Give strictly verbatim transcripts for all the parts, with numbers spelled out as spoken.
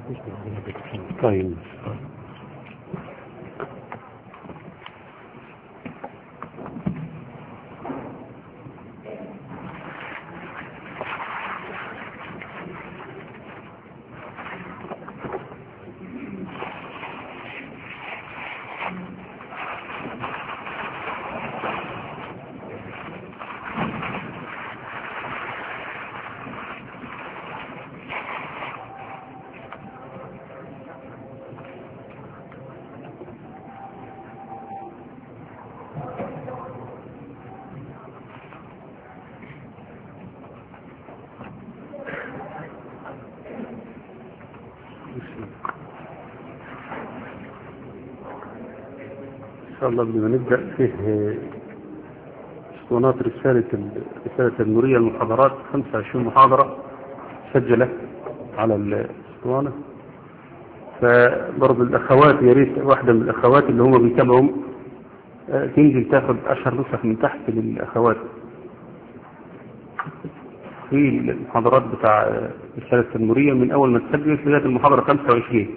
طيب إن شاء الله قبل ما نبدأ فيه اسطوانات رسالة رسالة النورية المحاضرات خمسة وعشرين محاضرة مسجلة على الاسطوانة. فبرضه الأخوات يا ريت واحدة من الأخوات اللي هم بيتابعوا تنزل تاخد أشهر نسخ من تحت للأخوات في المحاضرات بتاع رسالة النورية من أول ما تسجل لغاية المحاضرة خمسة وعشرين،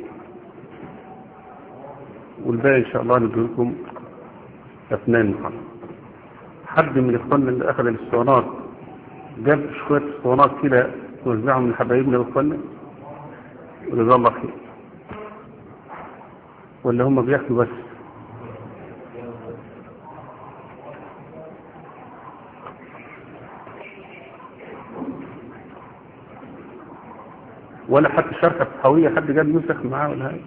والباقي إن شاء الله ندعو لكم أثناء المحاضرة. حد من إخواننا اللي أخذ الاسطوانات جاب شوية اسطوانات كده توزعهم لحبايبنا وإخواننا وجزاه الله خير، ولا هم بياخدوا بس؟ ولا حتى شركة صحوية حد جاب نسخ معاه ولا هاي؟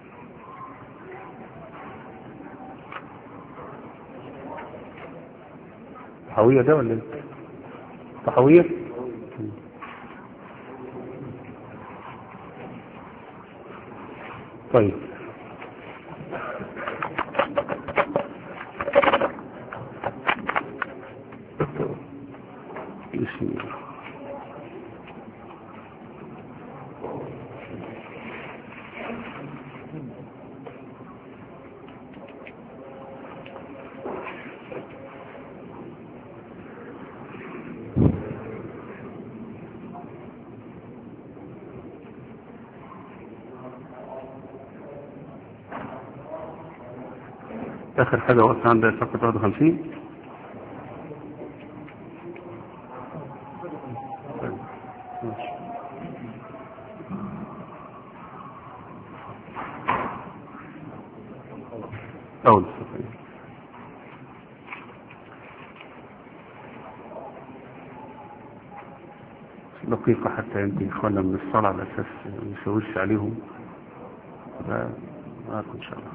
صحوية ده ولا ايه؟ صحوية؟ طيب بسم الله. آخر حاجة وقت عندها صفحة واحد وخمسين. أول صفحة دقيقة حتى يمكن إخوانا من الصلاة على أساس ما يشوش عليهم. معكم إن شاء الله.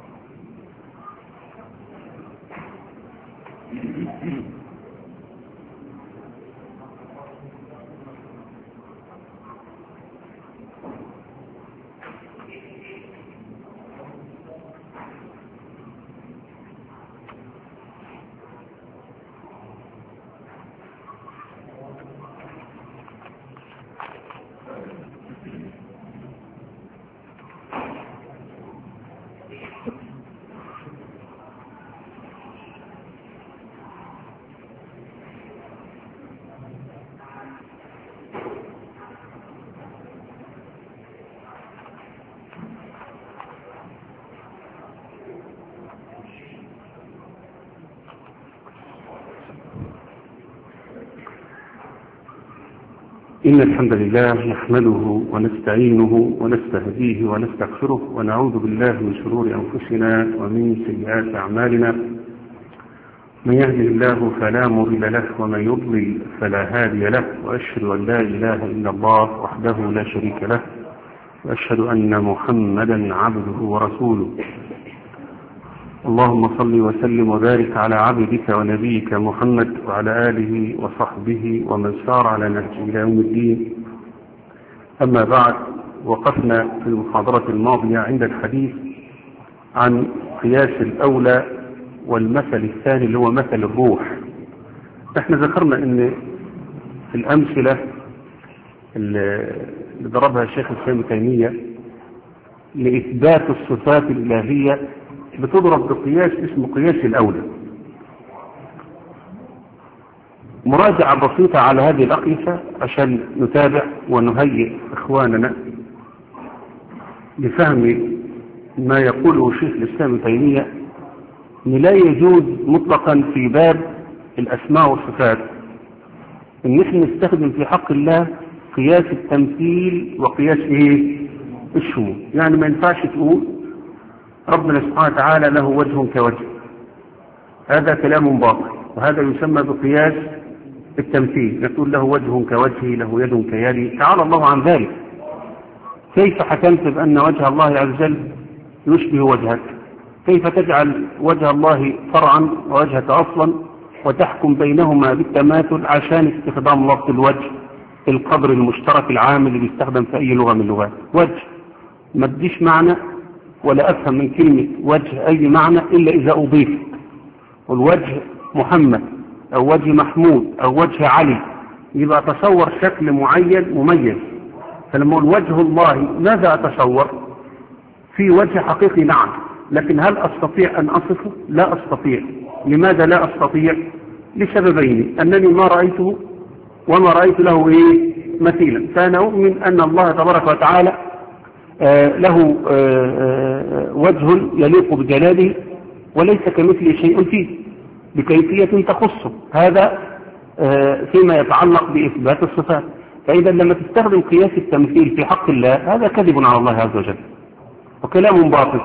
إن الحمد لله نحمده ونستعينه ونستهديه ونستغفره ونعوذ بالله من شرور أنفسنا ومن سيئات أعمالنا. من يهده الله فلا مضل له ومن يضلل فلا هادي له، وأشهد أن لا إله إلا الله وحده لا شريك له، وأشهد أن محمدا عبده ورسوله. اللهم صل وسلم وبارك على عبدك ونبيك محمد وعلى آله وصحبه ومن سار على نهجه إلى يوم الدين. أما بعد، وقفنا في المحاضرة الماضية عند الحديث عن قياس الأولى والمثل الثاني اللي هو مثل الروح. احنا ذكرنا ان الأمثلة اللي ضربها الشيخ الإسلام ابن تيمية لإثبات الصفات الإلهية بتضرب بقياس اسمه قياس الأولى. مراجعة بسيطة على هذه الأقيسة عشان نتابع ونهيئ إخواننا لفهم ما يقوله شيخ الإسلام ابن تيمية أن لا يجوز مطلقا في باب الأسماء والصفات أن نحن نستخدم في حق الله قياس التمثيل وقياس إيه؟ الشمول. يعني ما ينفعش تقول ربنا سبحانه وتعالى له وجه كوجه، هذا كلام باطل، وهذا يسمى بقياس التمثيل. نقول له وجه كوجهه، له يد كيدي، تعالى الله عن ذلك. كيف حكمت بأن وجه الله عز وجل يشبه وجهك؟ كيف تجعل وجه الله فرعا ووجهك أصلا وتحكم بينهما بالتماثل عشان استخدام لفظ الوجه القدر المشترك العام اللي بيستخدم في أي لغة من اللغات؟ وجه ما تديش معنى ولا أفهم من كلمة وجه أي معنى إلا إذا أضيف. والوجه محمد أو وجه محمود أو وجه علي يبقى أتصور شكل معين مميز. فلما أقول وجه الله ماذا أتصور؟ في وجه حقيقي نعم، لكن هل أستطيع أن أصفه؟ لا أستطيع. لماذا لا أستطيع؟ لسببين: أنني ما رأيته وما رأيت له إيه مثيلا. فأنا أؤمن أن الله تبارك وتعالى آه له آه آه وجه يليق بجلاله وليس كمثله شيء فيه بكيفية تخصه. هذا آه فيما يتعلق بإثبات الصفات. فإذا لما تستخدم قياس التمثيل في حق الله هذا كذب على الله عز وجل وكلام باطل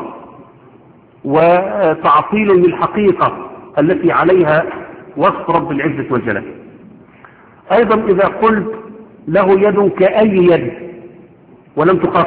وتعطيل للحقيقة التي عليها وصف رب العزة والجلال. أيضا إذا قلت له يد كأي يد ولم تخص،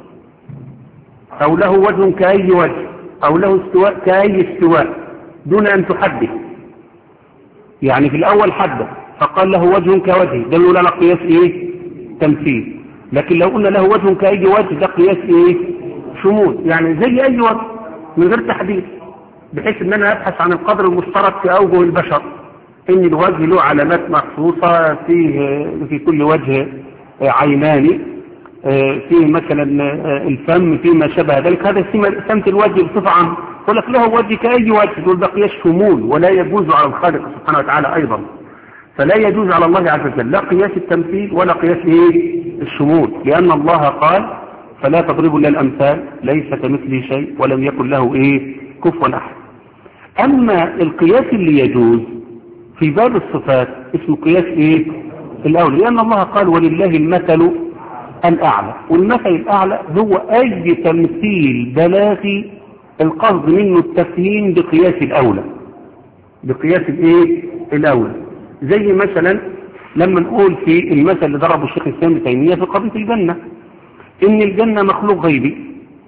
أو له وجه كأي وجه، أو له استواء كأي استواء دون أن تحدث، يعني في الأول حدث فقال له وجه كوجه، ده نقول على قياس إيه؟ تمثيل. لكن لو قلنا له وجه كأي وجه ده قياس إيه؟ شمول، يعني زي أي وجه من غير تحديد، بحيث أن أنا أبحث عن القدر المشترك في أوجه البشر، إن الوجه له علامات مخصوصة، فيه في كل وجه عينان، فيه مثلا الفم، فيه ما شبه ذلك. هذا سمة الوجه بصفة عامة. يقول لك له وجه كأي وجه، دول ده قياس شمول ولا يجوز على الخالق سبحانه وتعالى أيضا. فلا يجوز على الله عز وجل لا قياس التمثيل ولا قياس إيه؟ الشمول، لأن الله قال فلا تضربوا لنا الأمثال ليس كمثله شيء ولم يكن له إيه؟ كفوا أحد. أما القياس اللي يجوز في باب الصفات اسمه قياس إيه؟ الأولى، لأن الله قال ولله المثل الأعلى، والمثل الأعلى هو أي تمثيل بلاغي القصد منه التفهيم بقياس الأولى، بقياس الإيه؟ الأولى. زي مثلا لما نقول في المثل اللي ضربه الشيخ الإسلام ابن تيمية في قضية الجنة، إن الجنة مخلوق غيبي،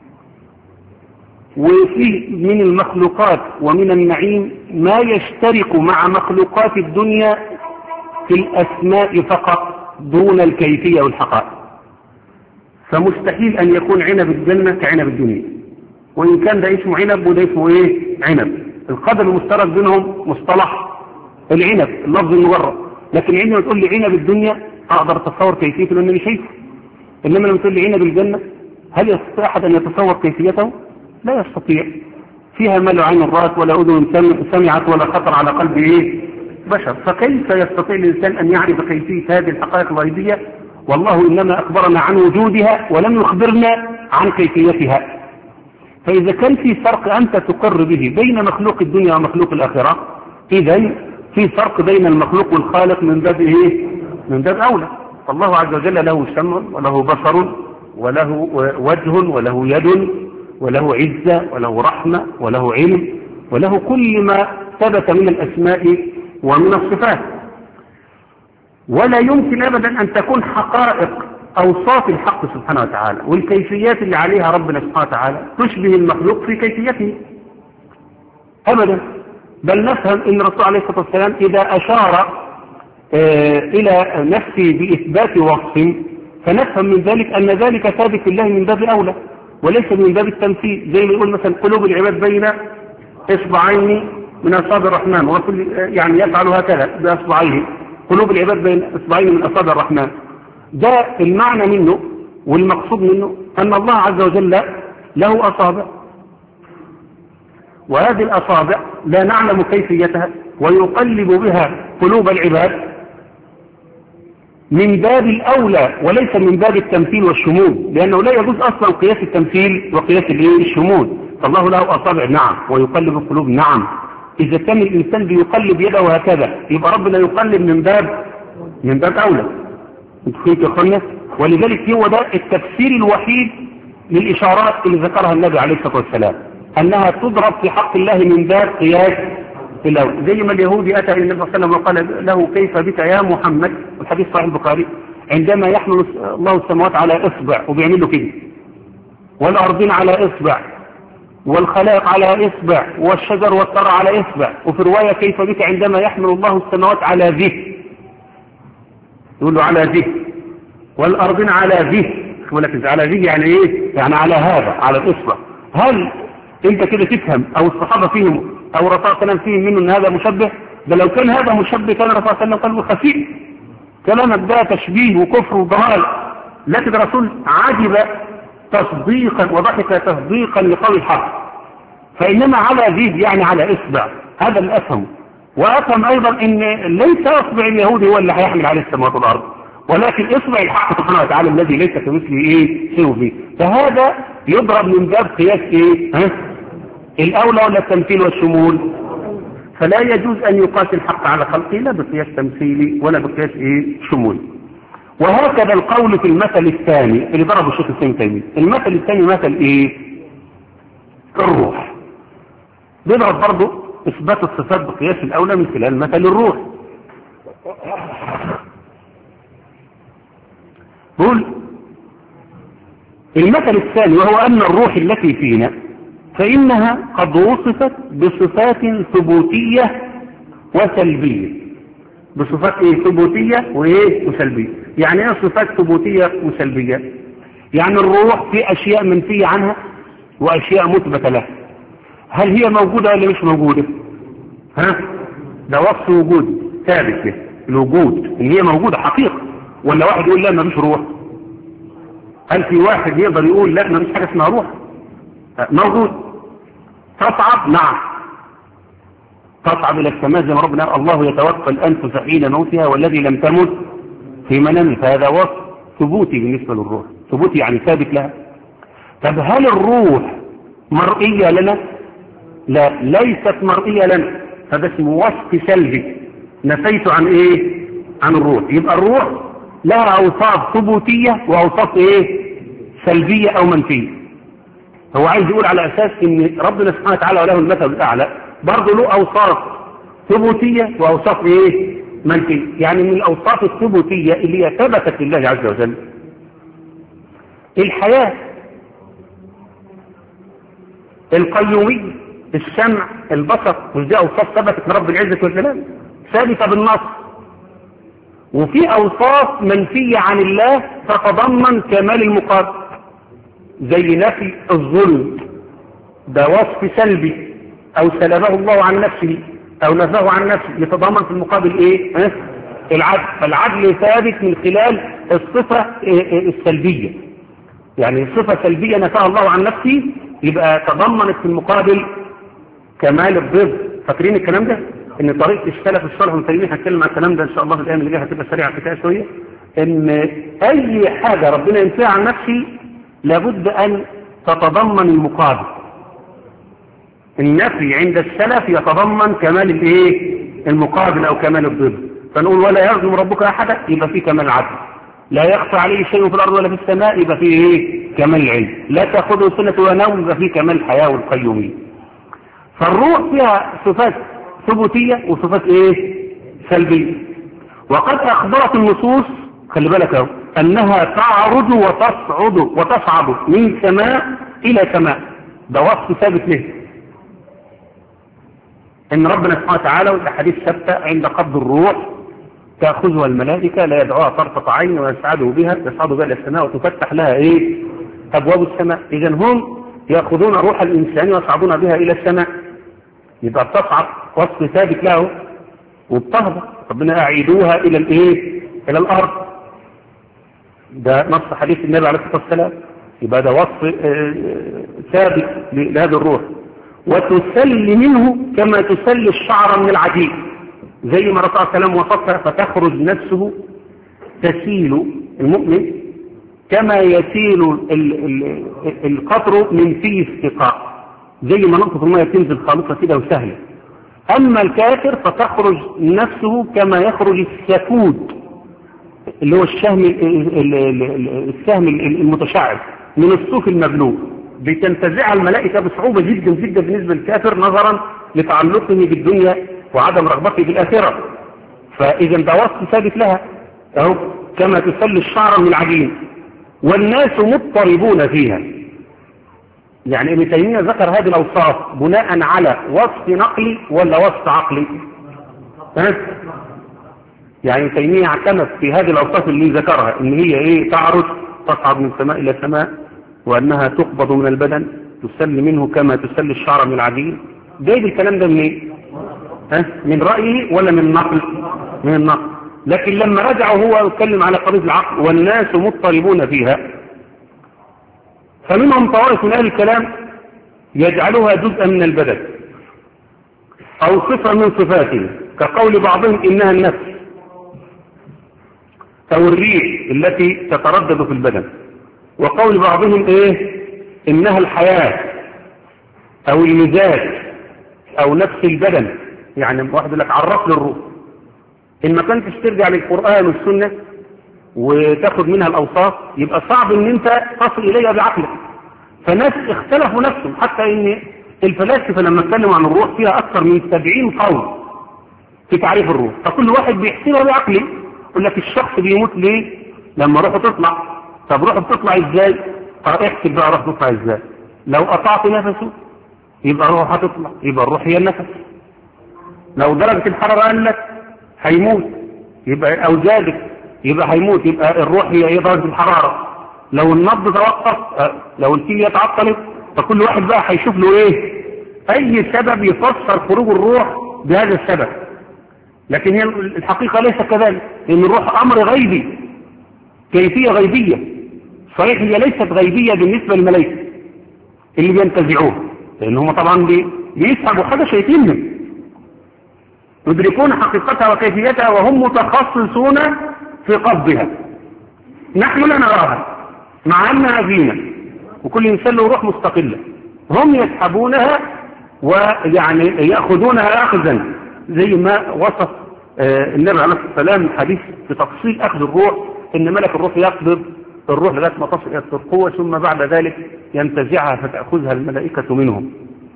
وفيه من المخلوقات ومن النعيم ما يشترك مع مخلوقات الدنيا في الأسماء فقط دون الكيفية والحقائق. فمستحيل أن يكون عنب الجنة كعنب الدنيا، وإن كان ده اسمه عنب وده اسمه إيه؟ عنب. القدر المشترك بينهم مصطلح العنب، اللفظ المجرد. لكن عندما تقول لي عنب الدنيا أقدر أتصور كيفيته لأنني شايفه، إنما لما تقول لي عنب الجنة هل يستطيع أحد أن يتصور كيفيته؟ لا يستطيع. فيها ما لا عين رأت ولا أذن سمعت ولا خطر على قلب إيه؟ بشر. فكيف يستطيع الإنسان أن يعرف كيفية هذه الحقائق الغيبية؟ والله إنما أخبرنا عن وجودها ولم يخبرنا عن كيفيتها. فإذا كان في فرق أنت تقر به بين مخلوق الدنيا ومخلوق الآخرة، إذن في فرق بين المخلوق والخالق من باب إيه؟ من باب أولى. الله عز وجل له سمع وله بصر وله وجه وله يد وله عزة وله رحمة وله علم وله كل ما ثبت من الأسماء ومن الصفات. ولا يمكن أبدا أن تكون حقائق أوصاف الحق سبحانه وتعالى والكيفيات اللي عليها ربنا سبحانه وتعالى تشبه المخلوق في كيفيته أبدا. بل نفهم أن الرسول عليه الصلاة والسلام إذا أشار آه إلى نفسه بإثبات وصف فنفهم من ذلك أن ذلك ثابت لله من باب أولى وليس من باب التمثيل. زي ما يقول مثلا قلوب العباد بين إصبعين من أصابع الرحمن، ورسول يعني يفعل هكذا بأصبعيه، قلوب العباد بين إصبعين من أصابع الرحمن. ده المعنى منه والمقصود منه أن الله عز وجل له أصابع، وهذه الأصابع لا نعلم كيفيتها ويقلب بها قلوب العباد من باب الأولى وليس من باب التمثيل والشمول، لأنه لا يجوز أصلا قياس التمثيل وقياس الشمول. فالله له أصابع نعم، ويقلب القلوب نعم. إذا كان الإنسان بيقلب يده هكذا يبقى ربنا يقلب من باب من باب أولى. انتوا يا اخوانا، ولذلك هو ده التفسير الوحيد للإشارات اللي ذكرها النبي عليه الصلاة والسلام، أنها تضرب في حق الله من باب قياس الأول. زي ما اليهودي أتى إلى النبي صلى الله عليه وسلم وقال له كيف بك يا محمد، الحديث صحيح البخاري، عندما يحمل الله السماوات على إصبع وبيعمل له كده، والأرضين على إصبع، والخلائق على إصبع، والشجر والثرى على إصبع. وفي رواية كيف بك عندما يحمل الله السماوات على ذه، يقول له على ذه، والأرضين على ذه. ولكن على ذه يعني إيه؟ يعني على هذا، على الإصبع. هل أنت كده تفهم أو الصحابة فيهم أو الرسول صلى الله عليه وسلم فيهم منه أن هذا مشبه؟ ده لو كان هذا مشبه كان الرسول صلى الله عليه وسلم قلبه خفيف، كلامك ده تشبيه وكفر وضلال. لكن الرسول عجب تصديقا وضحك تصديقا لقول الحق. فإنما على ذيب يعني على إصبع، هذا اللي أفهم. وأفهم أيضا أن ليس إصبع اليهودي هو اللي هيحمل عليه السماوات والأرض، ولكن إصبع الحق سبحانه وتعالى الذي ليس كمثله إيه شيء فيه. فهذا يضرب من باب قياس إيه ها؟ الأولى ولا التمثيل والشمول. فلا يجوز أن يقاس الحق على خلقه لا بقياس تمثيلي ولا بقياس إيه شمولي. وهكذا القول في المثل الثاني اللي ضربه الشيخ ابن تيمية. المثل الثاني مثل ايه؟ الروح. بيضرب برضه اثبات الصفات بقياس الاولى من خلال مثل الروح. قول المثل الثاني وهو ان الروح التي فينا فانها قد وصفت بصفات ثبوتية وسلبية. بصفات ايه؟ ثبوتية وايه؟ وسلبية. يعني ايه صفات ثبوتية وسلبية؟ يعني الروح في اشياء منفية عنها واشياء مثبتة لها. هل هي موجودة ولا مش موجودة؟ ها؟ ده وصف وجودي ثابت له الوجود ان هي موجودة حقيقة، ولا واحد يقول لا ما مش روح؟ هل في واحد يقدر يقول لا ما مش حاجة اسمها روح؟ موجود. تصعب؟ نعم تصعب الى السماء زي ما ربنا قال الله يتوفى الانفس حين موتها والذي لم تمت في منامها. فهذا وصف ثبوتي بالنسبة للروح، ثبوتي يعني ثابت لها. طب هل الروح مرئية لنا؟ لا ليست مرئية لنا، هذا اسمه وصف سلبي نفيت عن ايه؟ عن الروح. يبقى الروح لها اوصاف ثبوتية واوصاف ايه؟ سلبية او منفية. هو عايز يقول على اساس ان ربنا سبحانه وتعالى وله المثل الاعلى برضه له اوصاف ثبوتية واوصاف ايه؟ منفية. يعني من الاوصاف الثبوتية اللي هي ثبتت لله عز وجل الحياة، القيومية، السمع، البصر، مش دي اوصاف ثبتت لرب العزة والجلال ثابتة بالنص. وفي اوصاف منفية عن الله تتضمن كمال المقابل زي نفي الظلم، ده وصف سلبي او سلبه الله عن نفسه او نفاه عن نفسه، يتضمن في المقابل ايه؟ اه؟ العدل. فالعدل ثابت من خلال الصفة السلبية، يعني صفة سلبية نفاها الله عن نفسه يبقى تضمنت في المقابل كمال الضد. فاكرين الكلام ده؟ ان طريقة السلف الصالح والمسلمين هنتكلم عن الكلام ده ان شاء الله في الايام اللي جايه، هتبقى سريعه كده شويه. ان اي حاجه ربنا ينفيها عن نفسه لابد ان تتضمن المقابل. النفي عند السلف يتضمن كمال الايه؟ المقابل او كمال الضد. فنقول ولا يظلم ربك احدا يبقى فيه كمال العدل، لا يخفى عليه شيء في الارض ولا في السماء يبقى فيه ايه؟ كمال العلم، لا تاخذه سنه ولا نوم يبقى فيه كمال الحياه والقيوميه. فالروح فيها صفات ثبوتيه وصفات ايه؟ سلبيه. وقد اخبرت النصوص خلي بالك اهو انها تعرج وتصعد وتصعد من سماء الى سماء، ده وصف ثابت له ان ربنا سبحانه وتعالى والاحاديث ثابته عند قبض الروح تاخذها الملائكه لا يدعوها طرفه عين ويسعدوا بها يصعدوا بها الى السماء وتفتح لها ايه؟ ابواب السماء. اذا هم ياخذون روح الانسان ويصعدون بها الى السماء، يبقى بتصعد وصف ثابت له وبتهبط. ربنا اعيدوها الى الايه؟ الى الارض، ده نص حديث النبي عليه الصلاه والسلام. يبقى ده وصف ثابت لهذه الروح. وتسل منه كما تسل الشعر من العجين، زي ما الرسول صلى الله عليه وسلم وصفها فتخرج نفسه تسيل المؤمن كما يسيل القطر من في السقاء، زي ما نقطة المية تنزل خالصة كده وسهلة. أما الكافر فتخرج نفسه كما يخرج السكود اللي هو السهم السهم المتشعب من الصوف المبلول، بتنتزعها الملائكة بصعوبة جدا جدا بالنسبة للكافر نظرا لتعلقه بالدنيا وعدم رغبته في الآخرة. فإذا ده وصف ثابت لها أهو كما تسل الشعر من العجين، والناس مضطربون فيها. يعني ابن تيمية ذكر هذه الأوصاف بناء على وصف نقلي ولا وصف عقلي؟ ها؟ يعني ابن تيمية اعتمد في هذه الأوصاف اللي ذكرها ان هي ايه؟ تعرج، تصعد من سماء الى سماء، وانها تقبض من البدن، تسل منه كما تسل الشعر من العجين. جايب الكلام ده من ايه؟ ها؟ من رأيه ولا من النقل؟ من النقل. لكن لما رجع هو يتكلم على قضية العقل والناس مضطربون فيها، فمنهم طوائف من اهل الكلام يجعلها جزءا من البدن او صفة من صفاته، كقول بعضهم انها النفس او الريح التي تتردد في البدن، وقول بعضهم ايه؟ انها الحياة او المزاج او نفس البدن. يعني واحد يقول لك عرف لي الروح، ان ما كنتش ترجع للقرآن والسنة وتاخد منها الاوصاف يبقى صعب ان انت تصل اليها بعقلك. فناس اختلفوا نفسهم، حتى ان الفلاسفة لما اتكلموا عن الروح فيها اكثر من سبعين قول في تعريف الروح، فكل واحد بيحسبها بعقله. يقول لك الشخص بيموت ليه؟ لما روحه تطلع. طب روحه بتطلع ازاي؟ احسب بقى روحه تطلع ازاي. لو قطعت نفسه يبقى روحه هتطلع، يبقى الروح هي النفس. لو درجة الحرارة قلت هيموت، يبقى او زادت يبقى هيموت، يبقى الروح هي ايه؟ درجة الحرارة. لو النبض توقف، لو الكلية اتعطلت، فكل واحد بقى هيشوف له ايه؟ اي سبب يفسر خروج الروح بهذا السبب. لكن هي الحقيقة ليس كذلك، لان الروح امر غيبي، كيفية غيبية. صحيح هي ليست غيبية بالنسبة للملائكة اللي بينتزعوها، لان هم طبعا بيسحبوا حاجة شايفينها، يدركون حقيقتها وكيفيتها وهم متخصصون في قبضها. نحن لا نراها مع انها فينا، وكل انسان له روح مستقلة، هم يسحبونها ويعني يأخذونها أخذا، زي ما وصف النبي عليه الصلاة والسلام حديث بتفصيل أخذ الروح، إن ملك الروح يقبض الروح لغاية ما تصل إلى الترقوة، ثم بعد ذلك ينتزعها فتأخذها الملائكة منهم.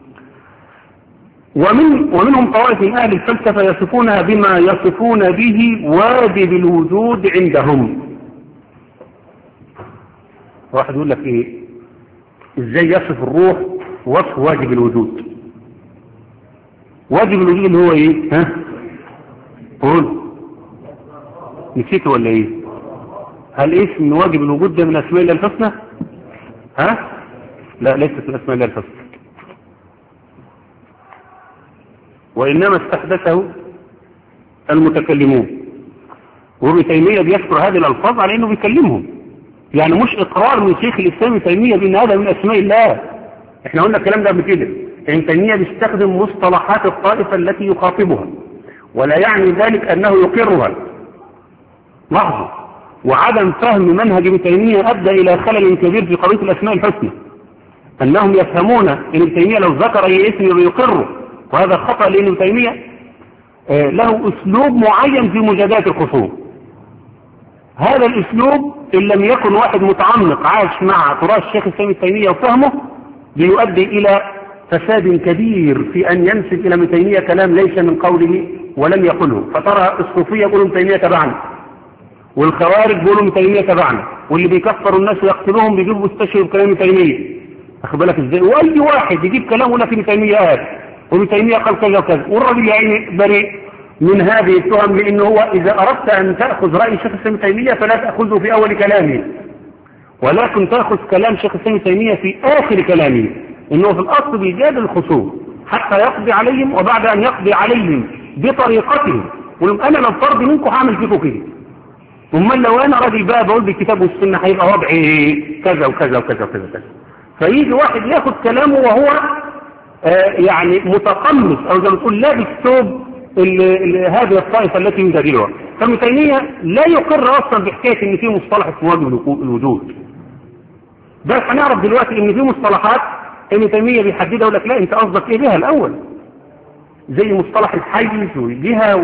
ومن ومنهم طوائف من أهل الفلسفة يصفونها بما يصفون به واجب الوجود عندهم. واحد يقول لك إيه؟ إزاي يصف الروح وصف واجب الوجود؟ واجب الوجود اللي هو إيه؟ ها؟ قول نسيته ولا إيه؟ هل اسم واجب الوجود ده من أسماء الله الحسنى؟ ها؟ لا، ليست من أسماء الله الحسنى، وإنما استحدثه المتكلمون. وابن تيمية بيذكر هذه الألفاظ على أنه بيكلمهم، يعني مش إقرار من شيخ الإسلام ابن تيمية بأن هذا من أسماء الله. احنا قلنا الكلام ده قبل كده، ابن تيمية بيستخدم مصطلحات الطائفة التي يخاطبها، ولا يعني ذلك أنه يقرها. لاحظوا، وعدم فهم منهج ابن تيمية أدى إلى خلل كبير في قضية الأسماء الحسنى، أنهم يفهمون أن ابن تيمية لو ذكر أي اسم يقره، وهذا خطأ، لأن ابن تيمية له أسلوب معين في مجادلة الخصوم. هذا الأسلوب إن لم يكن واحد متعمق عاش مع تراث الشيخ الإسلام ابن تيمية وفهمه بيؤدي إلى فساد كبير في أن ينسب إلى ابن تيمية كلام ليس من قوله ولم يقله. فترى الصوفية يقولوا ابن تيمية تبعنا، والخوارج بيقولوا ابن تيمية تبعنا، واللي بيكفروا الناس ويقتلوهم بيجيبوا استشهدوا بكلام ابن تيمية. أخذ بالك إزاي؟ وأي واحد يجيب كلامه لكن ابن تيمية قال، وابن تيمية قال كذا وكذا، والراجل يعني بريء من هذه التهم، لأنه هو إذا أردت أن تأخذ رأي شيخ الإسلام ابن تيمية فلا تأخذه في أول كلامه، ولكن تأخذ كلام شيخ الإسلام ابن تيمية في آخر كلامه، إنه في الأصل بيجادل الخصوم حتى يقضي عليهم، وبعد أن يقضي عليهم بطريقته ولم أنا لو فرض منكم هعمل فيكم كده. أمال لو أنا راجل بقى بقول بالكتاب والسنة هيبقى وضعي كذا وكذا وكذا وكذا وكذا. فيجي واحد ياخد كلامه وهو آه يعني متقمص، أو زي ما تقول لابس ثوب هذه الطائفة التي يجادلها. فابن تيمية لا يقر اصلا بحكاية ان في مصطلح اسمه واجب الوجود. بس هنعرف دلوقتي ان في مصطلحات ابن تيمية بيحددها يقول لك لا انت قصدك ايه بها الاول، زي مصطلح الحيز والجهة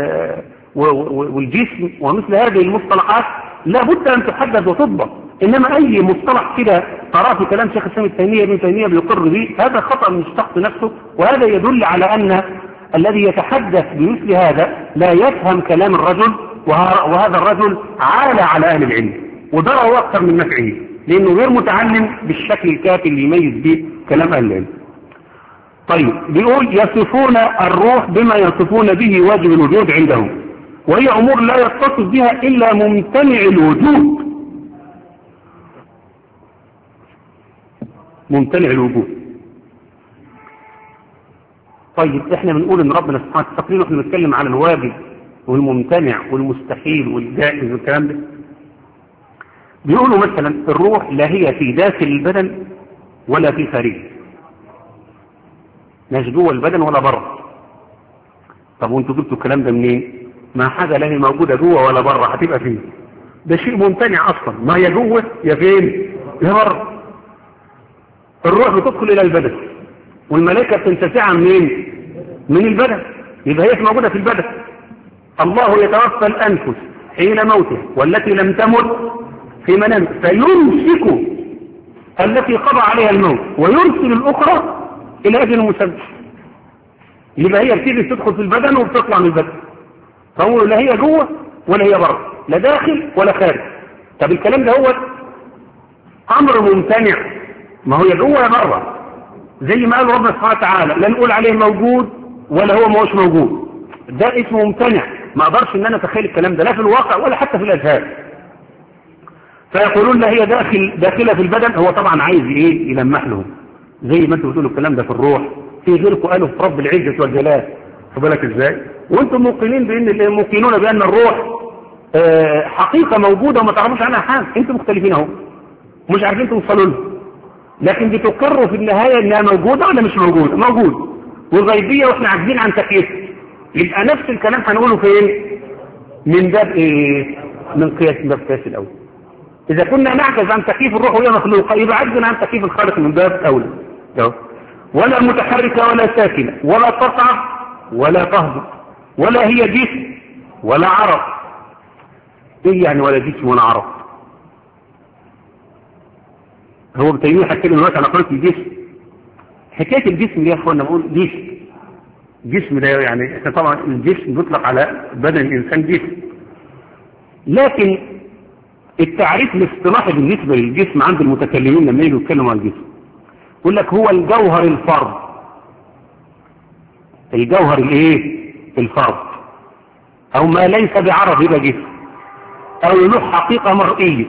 والجسم ومثل هذه المصطلحات لا بد ان تحدد وتضبط. انما اي مصطلح كده تراه في كلام شيخ الاسلام ابن تيمية ابن تيمية بيقر به، هذا خطأ من الشخص نفسه، وهذا يدل على ان الذي يتحدث بمثل هذا لا يفهم كلام الرجل، وهذا الرجل عالى على اهل العلم وضره اكثر من نفعه، لانه غير متعلم بالشكل الكافي اللي يميز به كلام اهل العلم. طيب بيقول يصفون الروح بما يصفون به واجب الوجود عندهم، وهي امور لا يتصف بها الا ممتنع الوجود. ممتنع الوجود. طيب احنا بنقول ان ربنا سبحانه وتعالى، احنا بنتكلم على الواجب والممتنع والمستحيل والجائز والكلام ده. بيقولوا مثلا الروح لا هي في داخل البدن ولا في خارجه، مش جوه البدن ولا بره. طب وانتوا جبتوا الكلام ده منين؟ ما حاجه لا هي موجوده جوه ولا بره، هتبقى فين؟ ده شيء ممتنع اصلا، ما هي جوه يا فين يا بره. الروح بتدخل الى البدن والملائكه بتنتزعها منين؟ من البدن، يبقى هي موجوده في البدن. الله يتوفى الانفس حين موته والتي لم تمت في منام فيمسك التي قضى عليها الموت ويرسل الاخرى الى اجل مسمى. يبقى هي بتيجي تدخل في البدن وبتطلع من البدن، فهو لا هي جوه ولا هي بره، لا داخل ولا خارج. طب الكلام ده هو امر ممتنع، ما هو يا جوه يا بره، زي ما قال ربنا سبحانه وتعالى لا نقول عليه موجود ولا هو ما هوش موجود، ده اسمه ممتنع. ما اقدرش ان انا اتخيل الكلام ده لا في الواقع ولا حتى في الاذهان. فيقولون لا هي داخل داخله في البدن. هو طبعا عايز ايه؟ يلمح لهم زي ما انتم بتقولوا الكلام ده في الروح، في غيركم قالوا في رب العزه والجلال. خد بالك ازاي؟ وانتم موقنين بان موقنون بان الروح اه حقيقه موجوده وما تعرفوش عنها حاجه. انتم مختلفين اهو، مش عارفين توصلوا لها، لكن بتقروا في النهايه انها موجوده ولا مش موجوده؟ موجوده وغيبيه واحنا عاجزين عن تكييفها. يبقى نفس الكلام هنقوله فين؟ من باب ايه؟ من قياس من باب قياس الاول. اذا كنا نعجز عن تكييف الروح وهي مخلوقه يبقى عجزنا عن تكييف الخالق من باب اولى. ولا متحركه ولا ساكنه ولا تصعد ولا تهبط ولا هي جسم ولا عرض. ايه يعني ولا جسم ولا عرض؟ هو بتيميه حكى لنا دلوقتي على قضيه الجسم. حكايه الجسم دي يا اخوانا بقول جسم جسم ده يعني احنا طبعا الجسم بيطلق على بدن الانسان جسم، لكن التعريف الاصطلاحي بالنسبه للجسم عند المتكلمين لما يجوا يتكلموا عن الجسم يقول لك هو الجوهر الفرد. الجوهر الايه؟ الفرد، او ما ليس بعرض يبقى جسم، او له حقيقه مرئيه.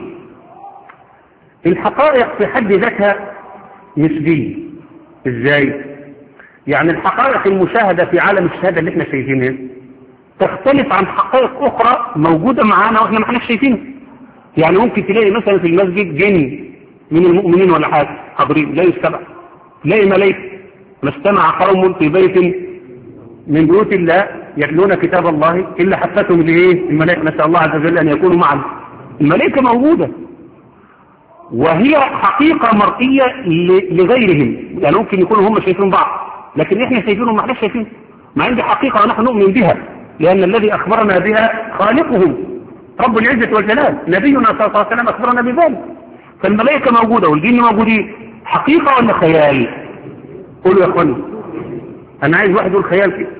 الحقائق في حد ذاتها نسبيه. ازاي؟ يعني الحقائق المشاهده في عالم الشهاده اللي احنا شايفينها تختلف عن حقائق اخرى موجوده معانا واحنا ما احناش شايفينها. يعني ممكن تلاقي مثلا في المسجد جن من المؤمنين ولا حاجه حاضرين لا يستمع، تلاقي ملائكه ما استمع قوم في بيت من بيوت الله يتلون كتاب الله الا حفتهم الايه؟ الملائكه. نسال الله عز وجل ان يكونوا معنا. الملائكه موجوده وهي حقيقه مرئيه لغيرهم، يعني ممكن يكونوا هم شايفين بعض لكن احنا شايفينهم ما احناش شايفين، مع ان حقيقه ونحن نؤمن بها لان الذي اخبرنا بها خالقهم رب العزه والجلال. نبينا صلى الله عليه وسلم اخبرنا بذلك. فالملائكه موجوده والجن موجودين، حقيقه ولا خيال؟ قولوا يا اخواني. انا عايز واحد يقول خيال كده.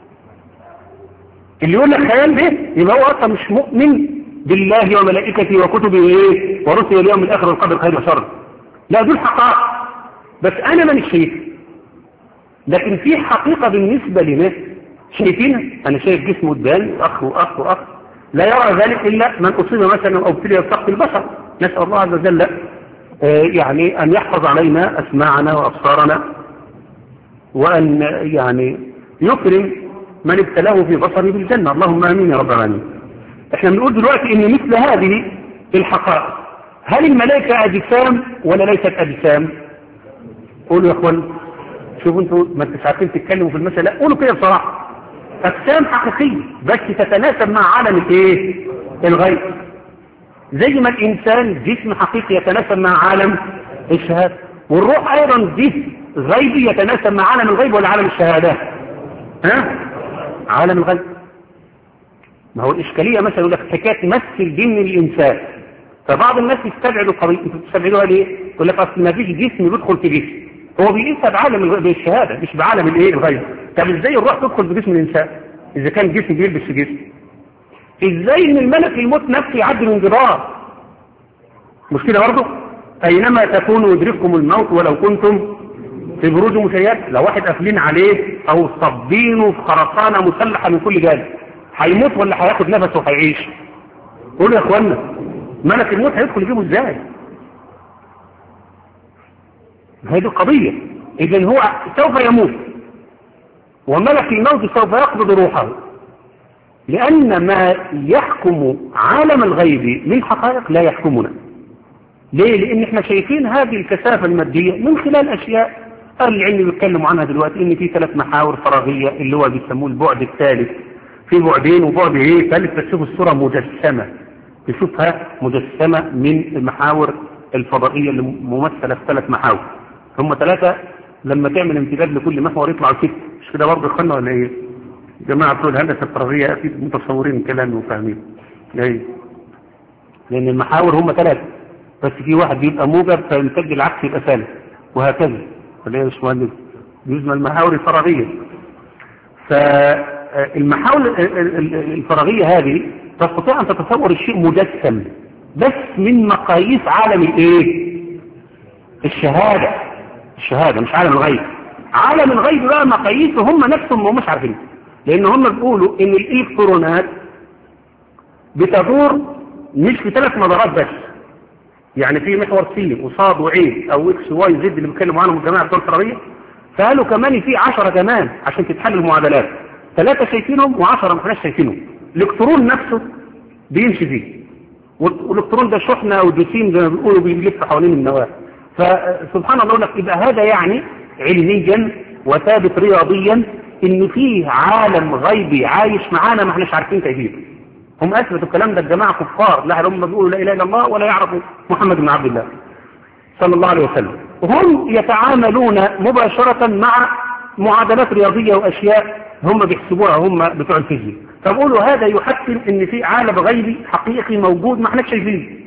اللي يقول لك خيال ده يبقى هو اصلا مش مؤمن بالله وملائكته وكتبه ايه ورسله اليوم الاخر والقدر خير وشر. لا دول حقائق بس انا مانيش شايفها، لكن في حقيقه بالنسبه لنا شايفينها. انا شايف جسم قدامي اخ واخ واخ، لا يرى ذلك الا من اصيب مثلا او ابتلي بسقط البشر. نسال الله عز وجل آه يعني ان يحفظ علينا اسماعنا وابصارنا، وان يعني يكرم من ابتلاه في بصره بالجنه. اللهم امين يا رب العالمين. احنا بنقول دلوقتي ان مثل هذه الحقائق، هل الملائكه اجسام ولا ليست اجسام؟ قولوا يا اخوان. شوفوا انتوا ما انتش عارفين تتكلموا في المساله، قولوا كده بصراحه. أجسام حقيقية بس تتناسب مع عالم الايه؟ الغيب. زي ما الإنسان جسم حقيقي يتناسب مع عالم الشهادة، والروح أيضا جسم غيبي يتناسب مع عالم الغيب ولا عالم الشهادة؟ ها؟ عالم الغيب. ما هو الإشكالية مثلا يقول لك حكاية تمثل جن الإنسان، فبعض الناس يستبعدوا القضية. انتوا بتستبعدوها ليه؟ يقول لك أصل ما فيش جسم بيدخل في جسم، هو بيقيسها بعالم الشهادة مش بعالم الايه؟ الغيب. طب ازاي الروح تدخل في جسم الإنسان إذا كان جسم بيلبس في جسم؟ ازاي ان الملك الموت نفسه يعدي من جدار؟ مش كده برضه؟ اينما تكونوا يدرككم الموت ولو كنتم في بروج مشيدة. لو واحد قافلين عليه او صابينه في خرسانه مسلحه من كل جانب، هيموت ولا هياخد نفسه وهيعيش؟ قولوا يا اخوانا، ملك الموت هيدخل يجيبه ازاي؟ هذه القضيه. اذا هو سوف يموت وملك الموت سوف يقبض روحه، لأن ما يحكم عالم الغيب من حقائق لا يحكمنا. ليه؟ لأن احنا شايفين هذه الكثافة المادية من خلال أشياء أهل العلم بيتكلموا عنها دلوقتي، إن في ثلاث محاور فراغية اللي هو بيسموه البعد الثالث. في بعدين وبعد إيه ثالث، بتشوف الصورة مجسمة، تشوفها مجسمة من المحاور الفضائية اللي ممثلة في ثلاث محاور. هم ثلاثة، لما تعمل امتداد لكل محور يطلعوا ست. مش كده برضه اخوانا ولا ايه؟ جماعة بتوع الهندسة الفراغية أكيد متصورين الكلام وفاهمين. يعني لأن المحاور هم ثلاثة، بس في واحد بيبقى موجب فينتج العكس يبقى ثالث، وهكذا. ولا ايه يا باشمهندس؟ يسمى المحاور الفراغية. فالمحاور الفراغية هذه تستطيع أن تتصور الشيء مجسم بس من مقاييس عالم الايه؟ الشهادة. الشهادة مش عالم الغيب. عالم الغيب بقى مقاييسه هم نفسهم مش عارفين، لأن هم بيقولوا إن الإلكترونات بتدور مش في ثلاث مدارات بس. يعني في محور سي وصاد وعين أو إكس واي زد اللي بيتكلموا عنهم الجماعة بتوع الفراغية، فقالوا كمان في عشرة كمان عشان تتحل المعادلات. ثلاثة شايفينهم وعشرة ما احناش شايفينهم. الإلكترون نفسه بيمشي فيه، والإلكترون ده شحنة أو جسيم زي ما بيقولوا بيلف حوالين النواة. فسبحان الله لك يبقى هذا يعني علميا وثابت رياضيا ان فيه عالم غيبي عايش معانا ما احناش عارفين كيفيته. هم اثبتوا الكلام ده الجماعه كفار، لا هم بيقولوا لا اله الا الله ولا يعرفوا محمد بن عبد الله صلى الله عليه وسلم، وهم يتعاملون مباشره مع معادلات رياضيه واشياء هم بيحسبوها هم بتوع الفيزياء. فبقولوا هذا يحتم ان في عالم غيبي حقيقي موجود ما احناش شايفينه.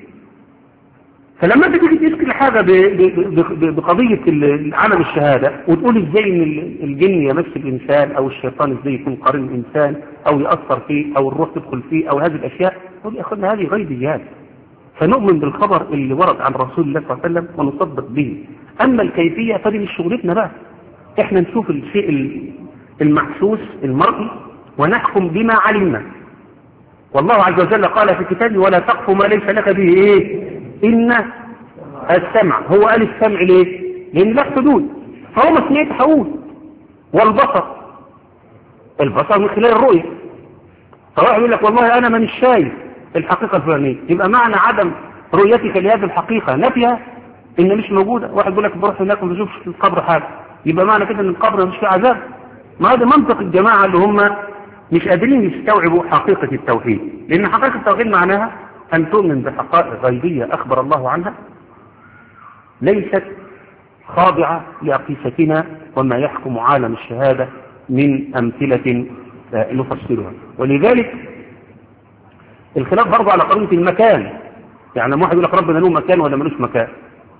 فلما تيجي تشكل حاجة بقضية عالم الشهادة وتقول ازاي ان الجن يمس الانسان او الشيطان ازاي يكون قرين الانسان او يأثر فيه او الروح تدخل فيه او هذه الاشياء، قول يا اخوانا هذه غيبيات. فنؤمن بالخبر اللي ورد عن رسول الله صلى الله عليه وسلم ونصدق به. اما الكيفية فدي مش شغلتنا بقى. احنا نشوف الشيء المحسوس المرئي ونحكم بما علمنا. والله عز وجل قال في كتابه ولا تقف ما ليس لك به ايه إن السمع. هو قال السمع ليه؟ لأن له حدود، فهو ما سمعت حقول. والبصر، البصر من خلال الرؤية. فواحد يقول لك والله أنا مانيش شايف الحقيقة الفلانية، يبقى معنى عدم رؤيتك لهذه الحقيقة نفيها إن مش موجودة. واحد يقول لك بروح هناك وما بشوفش في القبر حاجة، يبقى معنى كده إن القبر مش فيه عذاب. ما هذا منطق الجماعة اللي هم مش قادرين يستوعبوا حقيقة التوحيد. لأن حقيقة التوحيد معناها أن تؤمن بحقائق غيبية أخبر الله عنها ليست خاضعة لأقيستنا وما يحكم عالم الشهادة من أمثلة نفسرها. ولذلك الخلاف برضه على قضية المكان. يعني لما واحد يقول لك ربنا له مكان ولا ملوش مكان،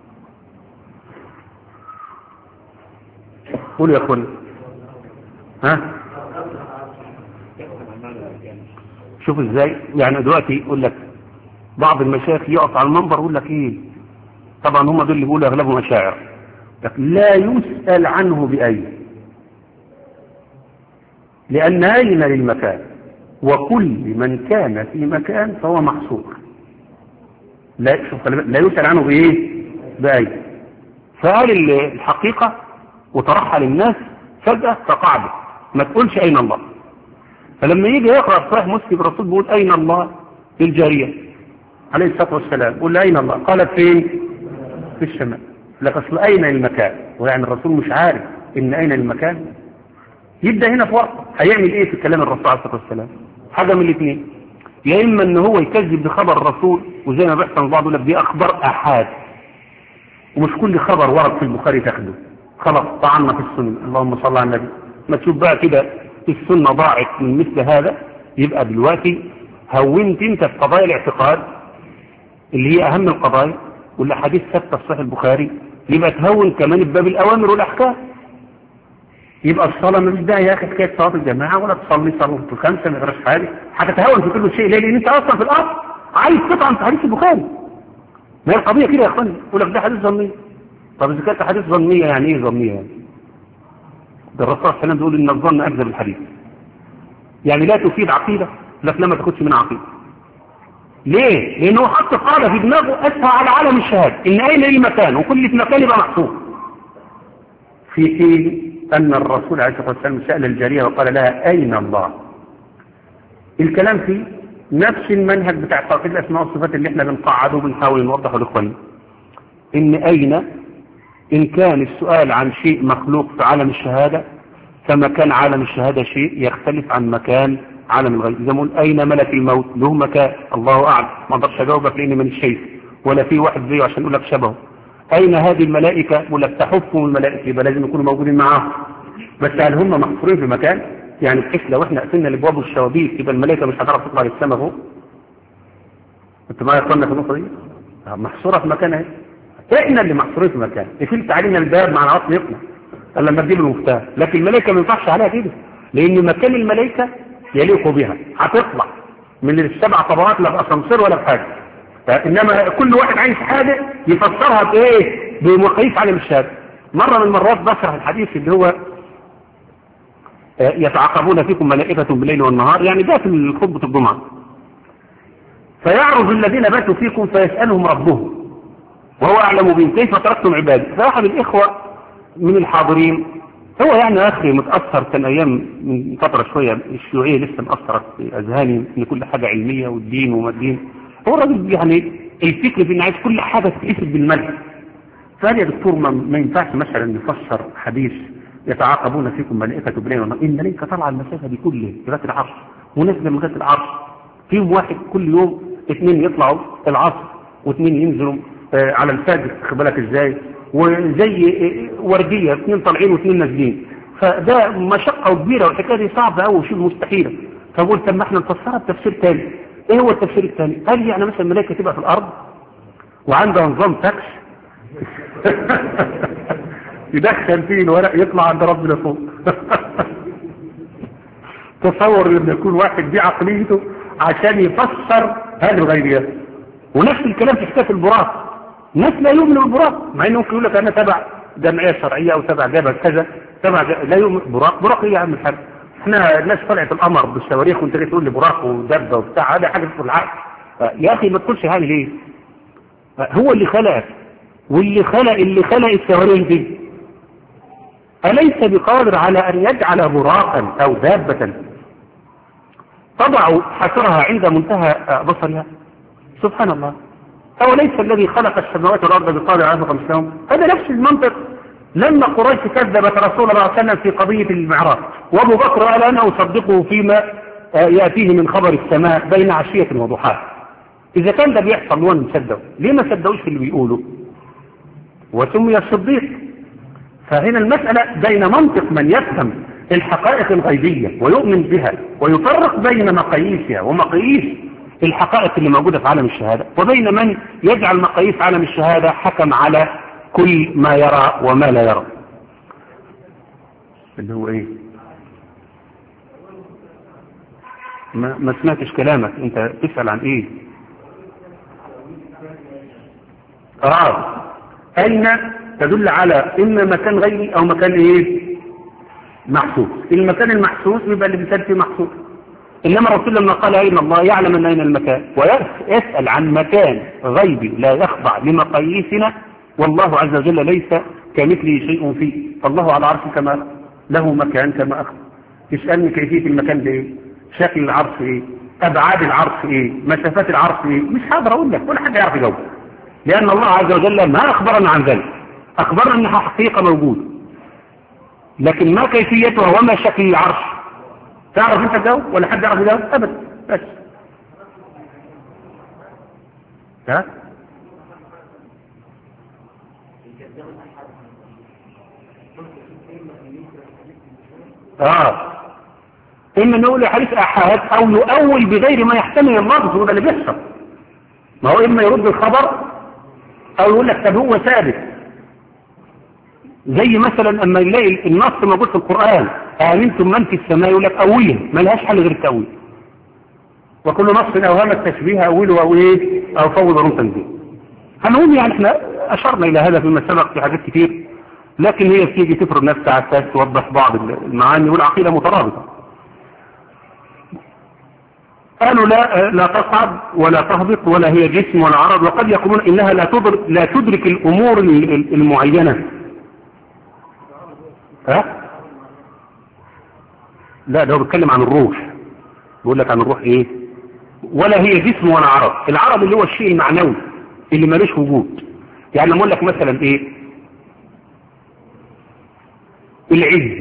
قولوا يا أخوان. ها شوف ازاي. يعني دلوقتي يقول لك بعض المشايخ يقف على المنبر ويقول لك ايه، طبعا هم دول اللي بيقولوا اغلبهم مشاعر، لا يسأل عنه بأين، لأن أين للمكان وكل من كان في مكان فهو محصور. لا, لا يسأل عنه بإيه بأين. فقال الحقيقة وترحل الناس فجأة فقعد ما تقولش أين الله. فلما يجي يقرأ صحيح مسلم الرسول بيقول أين الله للجارية عليه الصلاة والسلام، قل أين الله؟ قالت فين؟ في السماء. لك أصل أين المكان؟ ويعني الرسول مش عارف إن أين المكان. يبدأ هنا في وقت هيعمل ايه في كلام الرسول عليه الصلاة والسلام؟ حاجة من الاثنين، يا اما ان هو يكذب بخبر الرسول، وزي ما بيحصل البعض يقول لك دي اخبار احاد، ومش كل خبر ورد في البخاري تاخده، خلاص طعنا في السنة، اللهم صل على النبي. ما تشوف بقى كده السنة ضاعت من مثل هذا، يبقى دلوقتي هونت انت في قضايا الاعتقاد اللي هي اهم القضايا، والاحاديث ثابته في صحيح البخاري، يبقى تهون كمان بباب الاوامر والاحكام. يبقى الصلاه مش داعي يا اخي حكايه صلاه الجماعه، ولا تصلي صلاه الخمسه ما يغيرش حاجه، هتتهون في كل شيء. ليه؟ لان انت اصلا في الاصل عايز تطعن في حديث البخاري. ما هي القضيه كده يا اخواني، يقول لك ده حديث ظنيه. طب اذا كانت حديث ظنيه يعني ايه ظنيه؟ يعني ده الرسول صلى الله عليه وسلم بيقول ان الظن اكذب الحديث، يعني لا تفيد عقيده، لك لما تاخدش منها عقيده. ليه؟ لانه حط قاعده في دماغه اسمها على عالم الشهاده، ان اين المكان، وكل في مكان يبقى محصور. في حين ان الرسول عليه الصلاه والسلام سال الجاريه وقال لها اين الله. الكلام فيه نفس المنهج بتاع توحيد الاسماء والصفات اللي احنا بنقعده وبنحاول نوضحه لاخواننا. ان اين، ان كان السؤال عن شيء مخلوق في عالم الشهاده، فمكان عالم الشهاده شيء يختلف عن مكان عالم الغيب. زي ما نقول اين ملك الموت، له مكان الله اعلم، ما اقدرش اجاوبك لاني مانيش شايف، ولا في واحد زيه عشان اقول لك شبهه. اين هذه الملائكه؟ ولا تحفهم الملائكه، يبقى لازم يكونوا موجودين معاهم. بس هل هم محصورين في مكان؟ يعني بحيث لو احنا قفلنا الابواب والشبابيك يبقى الملائكه مش هتعرف تطلع للسماء فوق؟ انت معايا يا اخوانا في النقطه دي؟ محصوره في مكان اهي. احنا اللي محصورين في مكان، قفلت علينا الباب مع العصر يقنع الا لما تجيب المفتاح، لكن الملائكه ما ينفعش عليها كده، لان مكان الملائكه يليق بها، هتطلع من السبع طبقات لا باسانسير ولا بحاجه. انما كل واحد عايز حاجه يفسرها بايه؟ بمقاييس عالم الشهاده. مره من المرات بشرح الحديث اللي هو يتعاقبون فيكم ملائكه بالليل والنهار، يعني ده في خطبه الجمعه. فيعرض الذين باتوا فيكم فيسالهم ربهم وهو اعلم بهم كيف تركتم عبادي. فواحد الاخوه من الحاضرين، هو يعني اخي متاثر، كان ايام من فتره شويه الشيوعيه لسه مأثرت في اذهاني ان كل حاجه علميه والدين وما الدين. هو الراجل يعني الفكر في ان عايز كل حاجه تتحسب بالملك. فقال يا دكتور ما, ما ينفعش مثلا نفسر حديث يتعاقبون فيكم ملائكه بالليل والنهار، ان الملائكه طالعه المسافه دي كلها لغايه العصر ونازله لغايه العصر، فيهم واحد كل يوم اثنين يطلعوا العصر واثنين ينزلوا آه على الفجر، خد بالك ازاي؟ وزي ورديه اثنين طالعين واثنين نازلين. فده مشقه كبيره، والحكايه دي صعبه قوي وشبه مستحيله. فقلت طب ما احنا نفسرها بتفسير ثاني. ايه هو التفسير الثاني؟ قال لي يعني مثلا الملائكه تبقى في الارض وعندها نظام تاكس يدخل فيه الورق يطلع عند ربنا فوق. تصور ان يكون واحد دي عقليته عشان يفسر هذه الغيبيات. ونفس الكلام في حكايه البراق، الناس لا يؤمنوا بالبراق، مع انه ممكن يقول لك انا تبع جمعيه شرعيه او تبع جبل كذا، تبع لا يؤمن براق. براق ايه يا عم الحاج؟ احنا الناس طلعت القمر بالصواريخ وانت تقول لي براق ودبه وبتاع، هذا حاجه في العقل. يا اخي ما تقولش هذه ليه؟ هو اللي خلقك، واللي خلق اللي خلق الصواريخ دي أليس بقادر على أن يجعل براقا أو دابة تضع حسرها عند منتهى بصرها؟ سبحان الله. أو ليس الذي خلق السماوات والأرض بقادر على أن يخلق مثلهم؟ هذا نفس المنطق لما قريش كذبت رسول الله صلى الله عليه وسلم في قضية المعراج، وأبو بكر قال أنا أصدقه فيما يأتيه من خبر السماء بين عشية وضحاها. إذا كان ده بيحصل وان نصدقه، ليه ما صدقوش في اللي بيقوله؟ وسمي الصديق. فهنا المسألة بين منطق من يفهم الحقائق الغيبية ويؤمن بها ويفرق بين مقاييسها ومقاييس الحقائق اللي موجودة في عالم الشهادة، وبين من يجعل مقاييس عالم الشهادة حكم على كل ما يرى وما لا يرى. اللي هو ايه؟ ما, ما سمعتش كلامك، انت تسأل عن ايه؟ اه اين تدل على اما مكان غيبي او مكان ايه محسوس. المكان المحسوس يبقى اللي بيسال فيه محسوس. انما الرسول لما قال اين الله يعلم ان اين المكان، ويسال عن مكان غيبي لا يخضع لمقاييسنا، والله عز وجل ليس كمثله شيء فيه. الله على عرشه كما له مكان كما اخبر. تسالني كيفيه المكان ده ايه؟ شكل العرش ايه؟ ابعاد العرش ايه؟ مسافات العرش ايه؟ مش هقدر اقول لك ولا حد يعرف يجاوب، لان الله عز وجل ما اخبرنا عن ذلك، اخبرنا انها حقيقه موجوده. لكن ما كيفيتها وما شكل العرش تعرف انت تجاوب ولا حد يعرف يجاوب ابدا بس ها اه اما نقول حديث احاد او يؤول بغير ما يحتمل اللفظ وده اللي بيحصل ما هو اما يرد الخبر او يقول لك طب هو ثابت زي مثلا اما يلاقي النص موجود في القران امنتم من في السماء يقول لك اوله ما لهاش حل غير التاويل وكل نص اوهام التشبيه اوله او ايه او فوض روم تنزيل هنقول يعني احنا اشرنا الى هذا فيما سبق في حاجات كتير لكن هي بتيجي تفرض نفسها على اساس توضح بعض المعاني والعقيده مترابطه قالوا لا لا تصعد ولا تهبط ولا هي جسم ولا عرض وقد يقولون انها لا تدرك لا تدرك الامور المعينه ها لا ده هو بيتكلم عن الروح بيقول لك عن الروح ايه ولا هي جسم ولا عرض العرض اللي هو الشيء المعنوي اللي مالوش وجود يعني لما اقول لك مثلا ايه العزه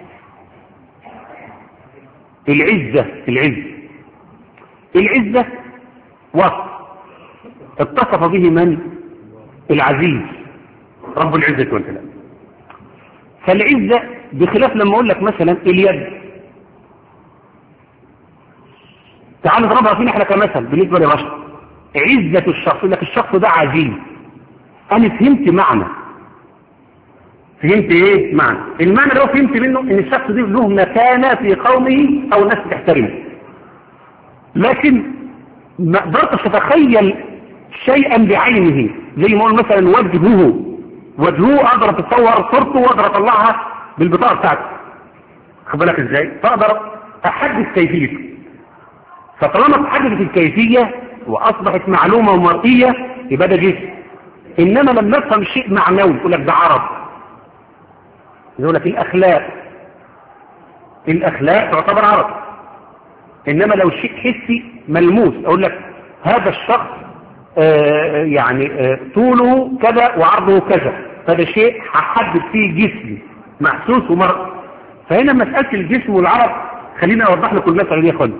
العزه العزه العزة وصف اتصف به من العزيز رب العزة والجلال فالعزة بخلاف لما اقول لك مثلا اليد تعال نضربها فينا احنا كمثل بالنسبة للبشر عزة الشخص يقول لك الشخص ده عزيز انا فهمت معنى فهمت ايه معنى المعنى لو فهمت منه ان الشخص ده له مكانة في قومه او الناس تحترمه لكن ما قدرتش اتخيل شيئا بعينه زي ما اقول مثلا وجهه وجهه اقدر اتصور صورته واقدر اطلعها بالبطاقه بتاعتي خد بالك ازاي فاقدر احدد كيفيته فطالما اتحددت الكيفيه واصبحت معلومه ومرئيه يبقى ده جسم انما لما نفهم شيء معنوي يقول لك ده عرض يقول لك الاخلاق الاخلاق تعتبر عرض انما لو شيء حسي ملموس اقول لك هذا الشخص آه يعني آه طوله كذا وعرضه كذا هذا شيء هحدد فيه جسمي محسوس ومرئي فهنا مسألة الجسم والعرض خلينا اوضح لكم المسألة دي يا اخواني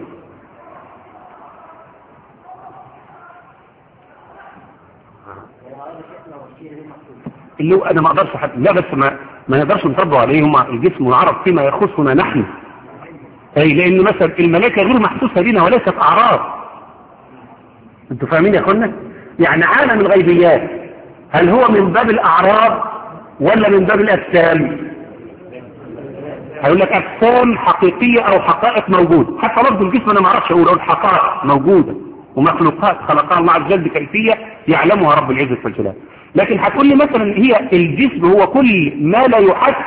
اللي هو انا ما اقدرش حد لا بس ما ما نقدرش نطبق عليهما الجسم والعرض فيما يخصنا نحن اي لان مثلا الملائكه غير محسوسه لنا وليست اعراض انتوا فاهمين يا اخوانا يعني عالم الغيبيات هل هو من باب الاعراض ولا من باب الاجسام هيقول لك اجسام حقيقيه او حقائق موجوده حتى لفظ الجسم انا ما اعرفش اقول اقول حقائق موجوده ومخلوقات خلقها الله عز وجل بكيفيه يعلمها رب العزه والجلال لكن هتقول لي مثلا هي الجسم هو كل ما لا يحس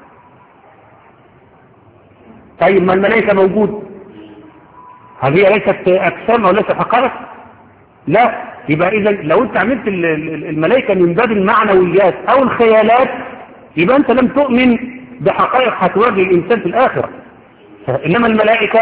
طيب ما الملائكة موجود هل هي ليست أجسام أو ليست حقائق لا يبقى إذا لو أنت عملت الملائكة من باب المعنويات أو الخيالات يبقى أنت لم تؤمن بحقائق هتواجه الإنسان في الآخرة إنما الملائكة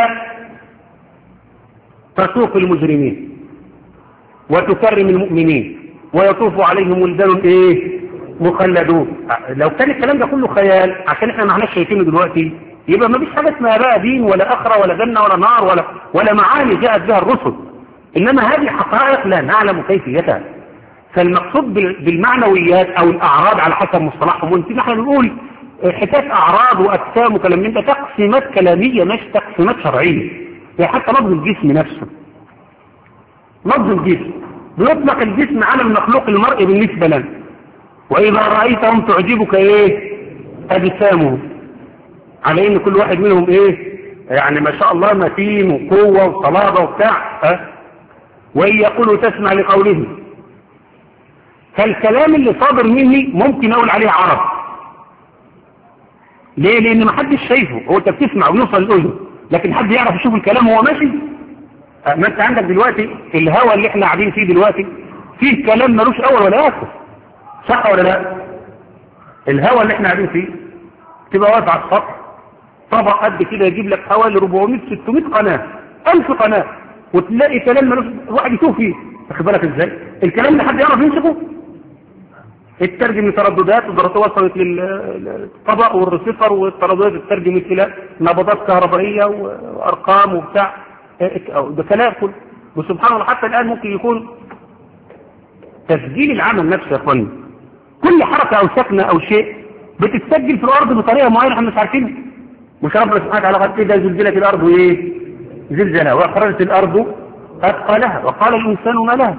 تسوق المجرمين وتكرم المؤمنين ويطوف عليهم ولدان إيه مخلدون لو كان الكلام ده كله خيال عشان احنا ما احناش شايفينه دلوقتي يبقى ما فيش حاجة اسمها بقى دين ولا أخرى ولا جنة ولا نار ولا ولا معاني جاءت بها الرسل إنما هذه حقائق لا نعلم كيفيتها فالمقصود بالمعنويات أو الأعراض على حسب مصطلحهم ونسيب نحن نقول حكاية أعراض وأجسام وكلام من ده تقسيمات كلامية مش تقسيمات شرعية يعني حتى لفظ الجسم نفسه لفظ الجسم بيطلق الجسم على المخلوق المرئي بالنسبة لنا وإذا رأيتهم تعجبك إيه أجسامهم على ان كل واحد منهم ايه يعني ما شاء الله متين وقوة وصلابة وبتاع ها وان يقولوا تسمع لقوله فالكلام اللي صادر مني ممكن اقول عليه عرب ليه لان ما حدش شايفه هو انت بتسمع ويوصل الاذن لكن حد يعرف يشوف الكلام وهو ماشي ما انت عندك دلوقتي الهواء اللي احنا قاعدين فيه دلوقتي فيه كلام ملوش اول ولا اخر صح ولا لا الهواء اللي احنا قاعدين فيه تبقى واقف على السطح طبق قد كده يجيب لك حوالي أربعمائة ستمائة قناة ألف قناة وتلاقي كلام ملوش واحد يشوف فيه واخد بالك ازاي الكلام ده حد يعرف يمسكه الترجم لترددات والدراسات وصلت للطبق والرسيفر، والترددات اترجمت الى نبضات كهربائيه وارقام وبتاع. ده كلام كله. وسبحان الله حتى الان ممكن يكون تسجيل العمل نفسه يا اخواني، كل حركه او سكنه او شيء بتتسجل في الارض بطريقه معينه احنا مش عارفينها. مش ربنا سبحانه وتعالى قال كده زلزلت الارض وايه؟ زلزالها واخرجت الارض اثقالها وقال الانسان ما لها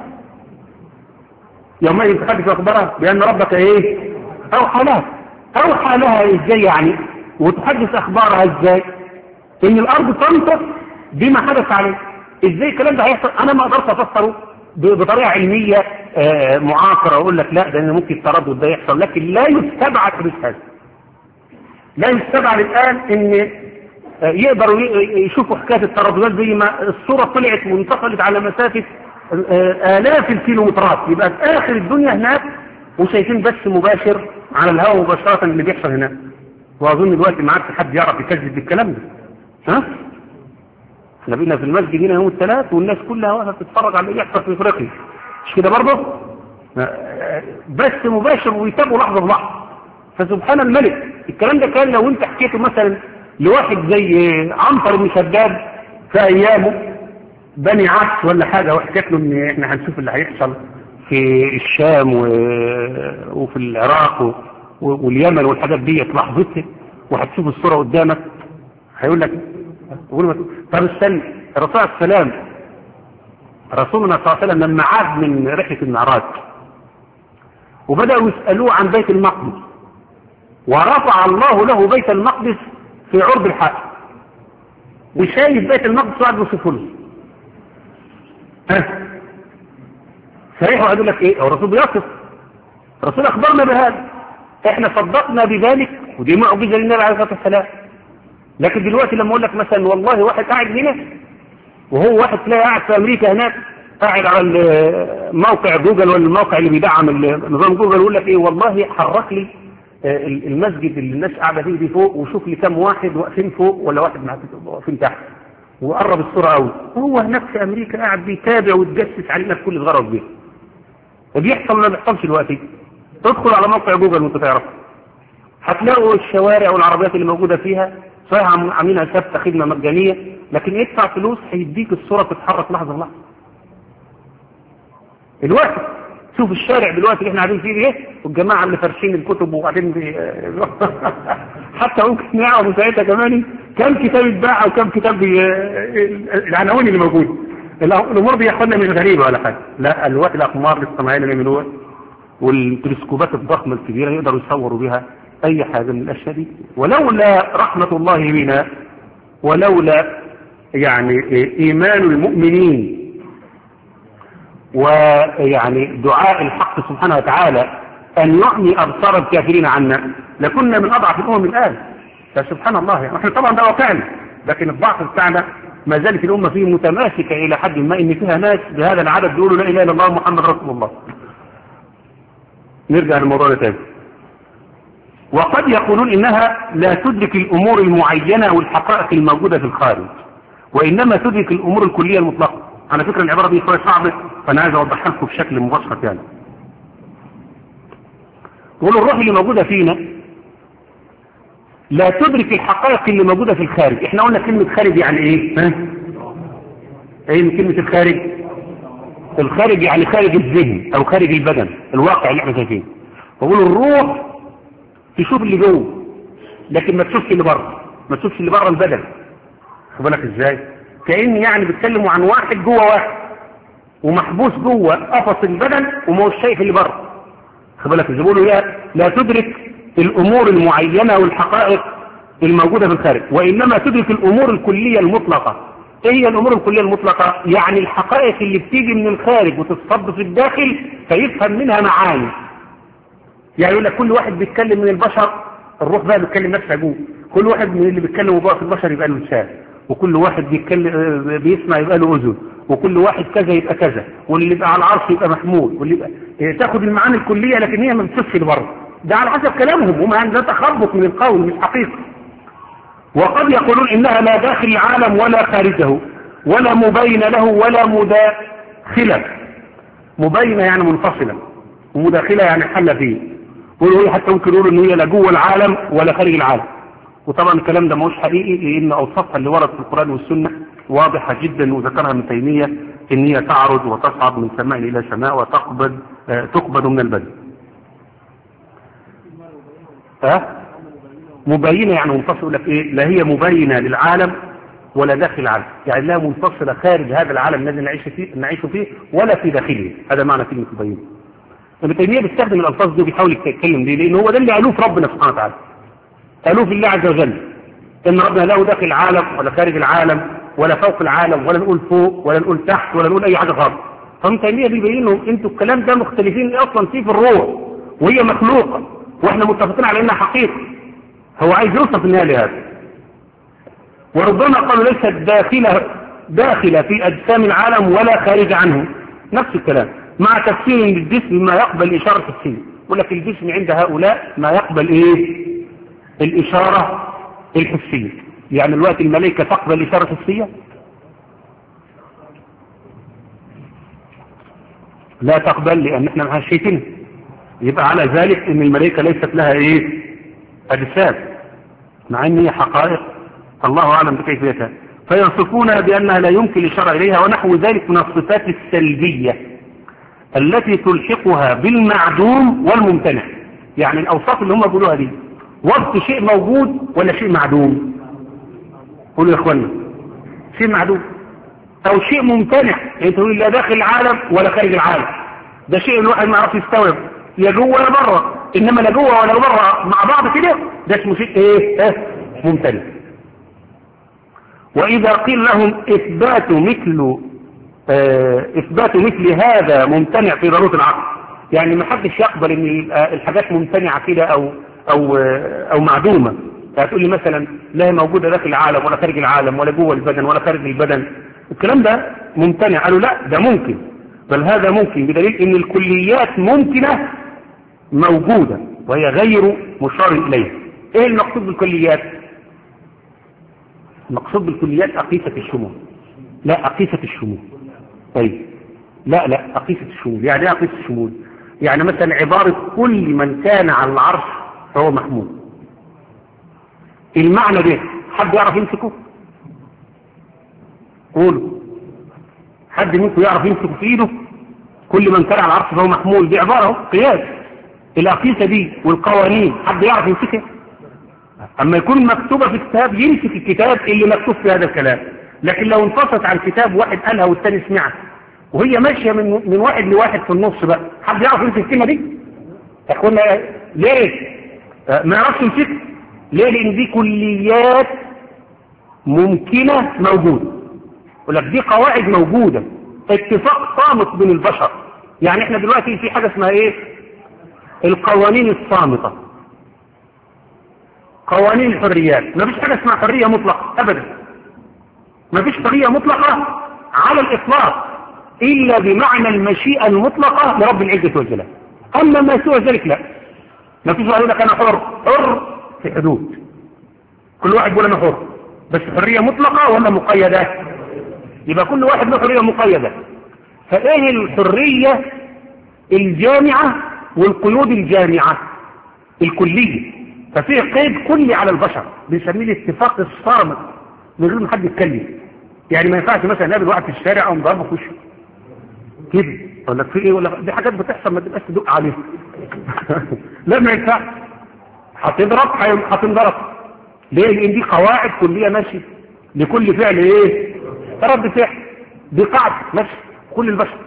يومئذ تحدث اخبارها بان ربك ايه؟ اوحى لها. اوحى لها ازاي يعني؟ وتحدث اخبارها ازاي؟ ان الارض تنطق بما حدث عليه. ازاي الكلام ده هيحصل؟ انا ما اقدرش افسره بطريقه علميه معاصره واقول لك لا ده ممكن التردد ده يحصل، لكن لا يستبعد حدوث هذا. لا يستبعد الان ان يقدروا يشوفوا حكايه الترددات زي ما الصوره طلعت وانتقلت على مسافه آلاف الكيلومترات، يبقى في آخر الدنيا هناك وشايفين بس مباشر على الهواء مباشرة اللي بيحصل هناك. وأظن دلوقتي ما عادش حد يعرف يكذب بالكلام ده. ها؟ احنا بينا في المسجد هنا يوم الثلاث والناس كلها واقفة تتفرج على اللي بيحصل في أفريقيا. مش كده برضه؟ بس مباشر ويتابعوا لحظة بلحظة. فسبحان الملك الكلام ده كان لو أنت حكيته مثلا لواحد زي عنتر بن شداد في أيامه بني عكس ولا حاجة وحكيت له ان احنا هنشوف اللي هيحصل في الشام و... وفي العراق و... واليمن والحاجات دي لحظتها وهتشوف الصورة قدامك، هيقول لك طب استنى. الرسول عليه السلام رسولنا صلى الله عليه وسلم لما عاد من رحلة المعراج وبدأوا يسألوه عن بيت المقدس ورفع الله له بيت المقدس في عرض الحائط وشايف بيت المقدس وقعد يوصفه له. ها صحيح وقالوا لك ايه؟ هو الرسول بيصف، الرسول اخبرنا بهذا، احنا صدقنا بذلك ودي معجزه للنبي عليه الصلاه والسلام. لكن دلوقتي لما اقول لك مثلا والله واحد قاعد هنا وهو واحد تلاقي قاعد في امريكا هناك قاعد على موقع جوجل ولا الموقع اللي بيدعم نظام جوجل يقول لك ايه والله حرك لي المسجد اللي الناس قاعده فيه دي فوق وشوف لي كم واحد واقفين فوق ولا واحد واقفين تحت وقرب الصورة قوي. هو هناك في امريكا قاعد بيتابع ويتجسس علينا في كل الغرض دي. وبيحصل ولا بيحصلش دلوقتي؟ تدخل على موقع جوجل وانت تعرف هتلاقوا الشوارع والعربيات اللي موجودة فيها صحيح عاملينها ثابتة خدمة مجانية، لكن ادفع فلوس هيديك الصورة تتحرك لحظة بلحظة. الوقت شوف الشارع دلوقتي اللي احنا قاعدين فيه ايه والجماعة اللي فرشين الكتب وبعدين بي... حتى ممكن نعرفوا ساعتها كمان كم كتاب اتباع وكم كتاب بي... العناوين اللي موجود. الامور دي ياخدنا من غريبة ولا حاجة. لا الوقت الاقمار الاصطناعية اللي بيعملوها والتلسكوبات الضخمة الكبيرة يقدروا يصوروا بها اي حاجة من الاشياء دي. ولولا رحمة الله بنا ولولا يعني ايمان المؤمنين ويعني دعاء الحق سبحانه وتعالى أن يعمي أبصار الكافرين عنا لكنا من أضعف الأمم الآن. فسبحان الله يعني احنا طبعا ده واقعنا، لكن الضعف بتاعنا ما زالت الأمة فيه متماسكة إلى حد ما إن فيها ناس بهذا العدد بيقولوا لا إله إلا الله محمد رسول الله. نرجع للموضوع ده تاني. وقد يقولون إنها لا تدرك الأمور المعينة والحقائق الموجودة في الخارج وإنما تدرك الأمور الكلية المطلقة. على فكرة العبارة دي شوية صعبة فأنا عايز أوضحها لكم بشكل مبسط. يعني تقول الروح اللي موجودة فينا لا تدرك الحقائق اللي موجودة في الخارج. احنا قلنا كلمة خارج يعني ايه؟ ها؟ ايه من كلمة الخارج؟ الخارج يعني خارج الذهن او خارج البدن الواقع اللي احنا شايفينه. فقول الروح تشوف اللي جوه لكن ما تشوفش اللي بره، ما تشوفش اللي بره البدن. خد بالك ازاي؟ كأن يعني بيتكلموا عن واحد جوه واحد ومحبوس جوه قفص البدن وما هوش شايف اللي بره. خد بالك ازاي؟ بيقولوا لا تدرك الامور المعينه والحقائق الموجوده في الخارج وانما تدرك الامور الكليه المطلقه. ايه هي الامور الكليه المطلقه؟ يعني الحقائق اللي بتيجي من الخارج وتتصب في الداخل فيفهم منها معاني. يعني يقول لك كل واحد بيتكلم من البشر الروح بقى بيتكلم نفسه جوه، كل واحد من اللي بيتكلموا بقى في البشر يبقى له لسان، وكل واحد بيتكلم بيسمع يبقى له اذن، وكل واحد كذا يبقى كذا، واللي يبقى على العرش يبقى محمود، واللي يبقى إيه تاخد المعاني الكليه لكن هي ما بتشوفش لبره. ده على حسب كلامهم، وما ده تخبط من القول مش حقيقه. وقد يقولون انها لا داخل العالم ولا خارجه ولا مبين له ولا مداخله. مبينه يعني منفصله، ومداخلة يعني حل فيه، ويقول حتى ممكن يقولوا ان هي لا جوه العالم ولا خارج العالم. وطبعا الكلام ده مش حقيقي، لان اوصافها اللي ورد في القرآن والسنة واضحة جدا، وذكرها ابن تيمية ان هي تعرج وتصعد من سماء الى سماء وتقبض آه تقبض من البدن. ها مبينة يعني منفصلة، يقول لك ايه، لا هي مبينة للعالم ولا داخل العالم، يعني لا منفصلة خارج هذا العالم الذي نعيش فيه نعيش فيه ولا في داخله. هذا معنى كلمة مبينة. ابن تيمية بيستخدم الالفاظ دي وبيحاول يتكلم دي، لان هو ده اللي قالوه في ربنا سبحانه وتعالى، قالوه في الله عز وجل، ان ربنا لا داخل العالم ولا خارج العالم ولا فوق العالم ولا نقول فوق ولا نقول تحت ولا نقول اي حاجه خالص. فابن تيمية بيبين لهم انتوا الكلام ده مختلفين اصلا فيه في الروح، وهي مخلوقه واحنا متفقين على انها حقيقه. هو عايز يوصف في النهايه لهذا. وربما قالوا ليست داخله داخله في اجسام العالم ولا خارج عنه، نفس الكلام، مع تفسير للجسم ما يقبل اشاره الحسيه. يقول لك الجسم عند هؤلاء ما يقبل ايه؟ الاشاره الحسيه. يعني الوقت الملائكه تقبل اشاره حسيه؟ لا تقبل، لان احنا معها شايفينها. يبقى على ذلك ان الملائكه ليست لها ايه؟ اجساد، مع ان هي حقائق الله اعلم بكيفيتها. فيصفونها بانها لا يمكن الاشاره اليها، ونحو ذلك من الصفات السلبيه التي تلحقها بالمعدوم والممتنع. يعني الاوصاف اللي هم بيقولوها دي وصف شيء موجود ولا شيء معدوم؟ قولوا يا اخوانا، شيء معدوم او شيء ممتنع، يعني تقول لا داخل العالم ولا خارج العالم. ده شيء الواحد ما يعرفش يستوعب، لا جوه ولا بره. انما لا جوه ولا بره مع بعض كده، ده اسمه شيء ايه؟ اه ممتنع. واذا قيل لهم اثبات مثل اه اثبات مثل هذا ممتنع في ضروره العقل، يعني ما حدش يقبل ان الحاجات ممتنعه كده او او اه او معدومه. هتقول لي مثلا لا هي موجوده داخل العالم ولا خارج العالم ولا جوه البدن ولا خارج البدن، الكلام ده ممتنع. قالوا لا، ده ممكن، بل هذا ممكن، بدليل ان الكليات ممكنه موجودة وهي غير مشار إليها. ايه المقصود بالكليات؟ المقصود بالكليات أقيسة الشمول. لا أقيسة الشمول. طيب لا لا أقيسة الشمول. يعني ايه أقيسة الشمول؟ يعني مثلا عبارة كل من كان على العرش فهو محمود. المعنى ده حد يعرف يمسكه؟ قولوا، حد منكم يعرف يمسكه في ايده؟ كل من كان على العرش فهو محمول، دي عبارة قياس. الأقيسة دي والقوانين حد يعرف يمسكها؟ أما يكون مكتوبة في كتاب يمسك الكتاب اللي مكتوب في هذا الكلام. لكن لو انفصلت عن كتاب واحد قالها والثاني سمعها وهي ماشية من من واحد لواحد في النص بقى، حد يعرف يمسك الكلمة دي؟ تقولنا ليه؟ ما يعرفش يمسكها. ليه؟ لأن دي كليات ممكنة موجودة. يقول لك دي قواعد موجودة، اتفاق صامت بين البشر. يعني احنا دلوقتي في حاجة اسمها ايه؟ القوانين الصامتة، قوانين الحريات. ما فيش حاجة اسمها حرية مطلقة أبدا، ما فيش حرية مطلقة على الإطلاق إلا بمعنى المشيئة المطلقة لرب العزة والجلال. أما ما سوى ذلك لا، ما فيش واحد يقول لك أنا حر، حر في حدود، كل واحد يقول أنا حر، بس حرية مطلقة ولا مقيدة؟ يبقى كل واحد له حرية مقيدة. فإيه الحرية الجامعة والقيود الجامعة الكلية؟ ففيه قيد كلي على البشر بنسميه الاتفاق الصامت من غير ما حد يتكلم. يعني ما ينفعش مثلا نقابل واحد في الشارع او نضربه في وشه كده، ولا في ايه، ولا دي حاجات بتحصل ما تبقاش تدق عليها. لا ما ينفعش، هتضرب هتنضرب. ليه؟ لان دي قواعد كليه ماشيه لكل فعل ايه؟ رد فعل. دي قاعده ماشيه كل البشر،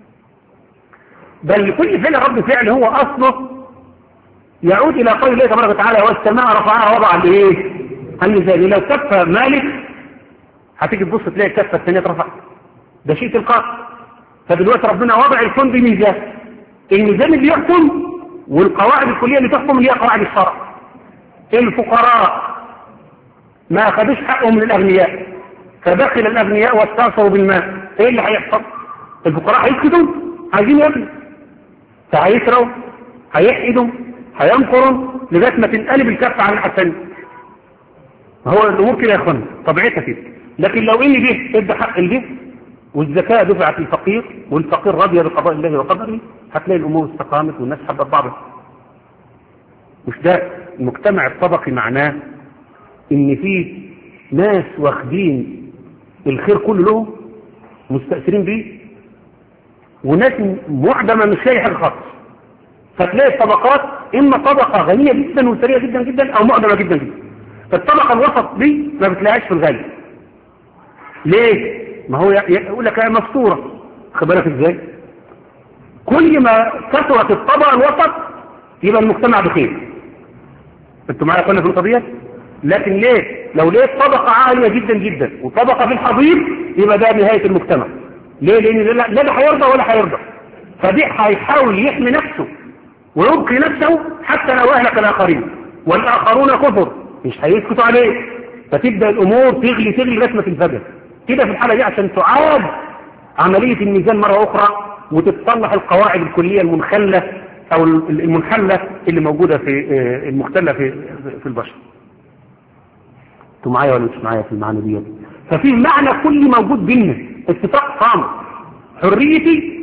بل لكل فعل رد فعل هو اصله يعود الى قول الله تبارك وتعالى والسماء رفعها وضع الايه؟ الميزان. لو كفه مالك هتيجي تبص تلاقي الكفه الثانيه اترفعت، ده شيء تلقائي. فدلوقتي ربنا وضع الكون بميزان، الميزان اللي يحكم والقواعد الكليه اللي تحكم اللي هي قواعد الشرع. الفقراء ما اخذوش حقهم من الاغنياء، فدخل الاغنياء واستعصروا بالماء، ايه اللي هيحصل؟ الفقراء هيسكتوا، عايزين ياكلوا، فهيسروا، هيحقدوا، هينقروا لغايه ما تنقلب الكفه على الحسن. هو الامور كده يا اخوانا طبيعتها كده. لكن لو ان دي ادى حق الجه والزكاه دفعت للفقير والفقير رضي بقضاء الله وقدره، هتلاقي الامور استقامت والناس حبت بعضها. مش ده المجتمع الطبقي معناه ان في ناس واخدين الخير كله لهم مستأثرين بيه، وناس معدمة مش لاقي حاجة خالص. فتلاقي الطبقات اما طبقة غنية جدا وثرية جدا جدا او معدمة جدا جدا. الطبقة الوسط دي ما بتلاقيهاش في الغالب. ليه؟ ما هو يقول لك مستورة، خد بالك ازاي؟ كل ما كثرت الطبقة الوسط يبقى المجتمع بخير. انتوا معايا قلنا في النقطة ديت؟ لكن ليه؟ لو لقيت طبقة عالية جدا جدا وطبقة في الحضيض يبقى ده نهاية المجتمع. ليه؟ لان لا ده هيرضى ولا هيرضى. فدي هيحاول يحمي نفسه ويبقي نفسه حتى لو اهلك الاخرين، والاخرون كفر مش هيسكتوا عليه. فتبدا الامور تغلي تغلي لغايه ما تنفجر كده في الحاله دي، عشان تعاد عمليه الميزان مره اخرى وتتصلح القواعد الكليه المنخله او المنحله اللي موجوده في المختله في في البشر. انتوا معايا ولا مش معايا في المعنى دي؟ ففي معنى كلي موجود بيننا، اتفاق صامت. حريتي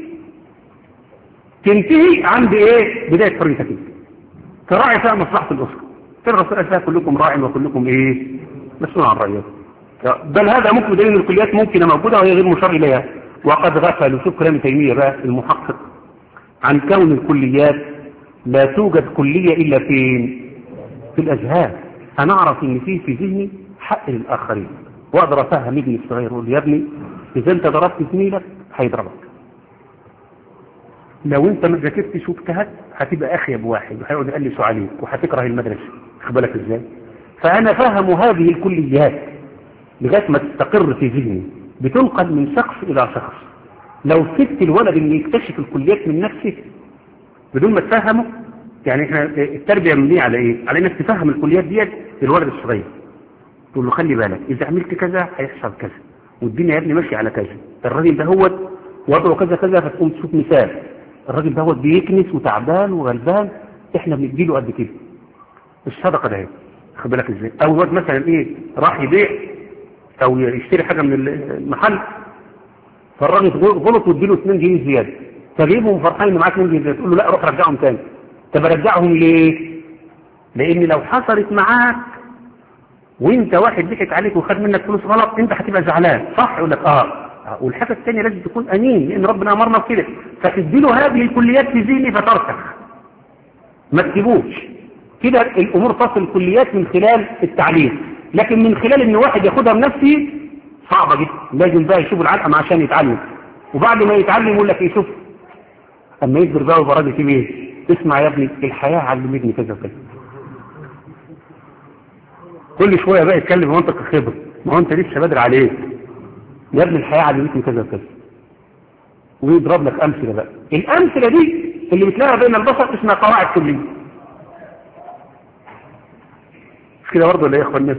تنتهي عند ايه؟ بدايه حريتك انت. تراعي فيها مصلحه الاسره. الرسول قال فيها كلكم راع وكلكم ايه؟ مسؤول عن رعيته. بل هذا ممكن دليل ان الكليات ممكنه موجوده وهي غير مشار اليها. وقد غفلوا، شوف كلام تيميه بقى المحقق، عن كون الكليات لا توجد كليه الا فين؟ في الاذهان. انا اعرف ان في في ذهني حق للاخرين، واقدر افهم ابني الصغير اقول يا ابني اذا انت ضربت زميلك هيضربك، لو انت ما ذاكرتش واجتهدت هتبقى اخيب واحد وهيقعد يقلس عليك وهتكره المدرسه. خد بالك ازاي؟ فانا فاهم هذه الكليات لغايه ما تستقر في ذهني، بتنقل من شخص الى شخص. لو سبت الولد اللي يكتشف الكليات من نفسه بدون ما تفهمه، يعني احنا التربيه مبنيه على ايه؟ على انك تفهم الكليات ديت للولد الصغير. تقول له خلي بالك اذا عملت كذا هيحصل كذا، والدنيا يا ابني ماشيه على كذا، الراجل ده هو وضعه كذا كذا، فتقوم تشوف مثال الراجل ده هو بيكنس وتعبان وغلبان، احنا بنديله قد كده الصدقه ده. خد بالك ازاي؟ او الواد مثلا ايه راح يبيع او يشتري حاجه من المحل، فالراجل غلط واديله اتنين جنيه زياده، فجيبهم فرحان ان معاه اتنين جنيه زياده، تقول له لا روح رجعهم تاني. طب ارجعهم ليه؟ لان لو حصلت معاك وانت واحد ضحك عليك وخد منك فلوس غلط انت هتبقى زعلان، صح؟ يقول لك اه. والحاجه الثانيه لازم تكون امين، لان ربنا امرنا بكده. فتديله هذه الكليات في ذهني فترسخ، ما تسيبوش كده. الامور تصل الكليات من خلال التعليم، لكن من خلال ان واحد ياخدها بنفسه صعبه جدا. لازم بقى يشوف العلقه عشان يتعلم، وبعد ما يتعلم يقول لك ايه؟ شوف اما يكبر بقى ويبقى راجل كبير، اسمع يا ابني الحياه علمتني كذا وكذا. كل شويه بقى يتكلم منطق الخبر، ما هو انت لسه بدري عليك يا ابني، الحياه علمتني كذا وكذا، ويضرب لك امثله. بقى الامثله دي اللي بتلاقيها بين البشر اسمها قواعد كليه. مش كده برضه ولا ايه يا اخوانا؟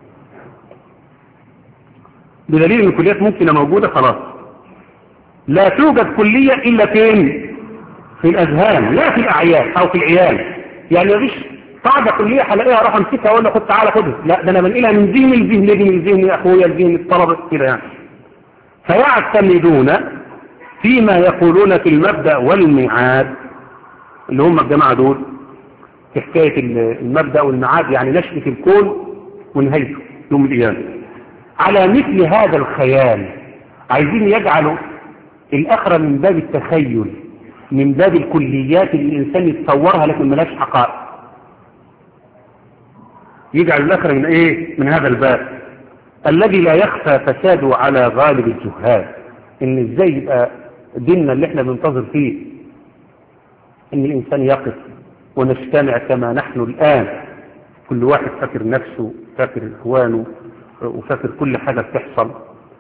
بدليل ان الكليات ممكنه موجوده خلاص. لا توجد كليه الا فين؟ في الاذهان، لا في الاعيان او في العيال. يعني مفيش قاعده كليه هلاقيها اروح امسكها واقول له خد تعالى خدها، لا ده انا بنقلها من ذهني لذهني، من ذهني اخويا لذهن الطلبه كده يعني. فيعتمدون فيما يقولون في المبدأ والميعاد، اللي هم الجماعة دول في حكاية المبدأ والميعاد، يعني نشأة الكون ونهايته يوم القيامة، على مثل هذا الخيال. عايزين يجعلوا الآخرة من باب التخيل، من باب الكليات اللي الإنسان يتصورها لكن ملاش حقائق. يجعل الآخرة من إيه؟ من هذا الباب الذي لا يخفى فساده على غالب الجهال. إن إزاي يبقى ديننا اللي احنا بننتظر فيه ان الانسان يقف ونجتمع كما نحن الان، كل واحد فاكر نفسه، فاكر اخوانه، وفاكر كل حاجة بتحصل،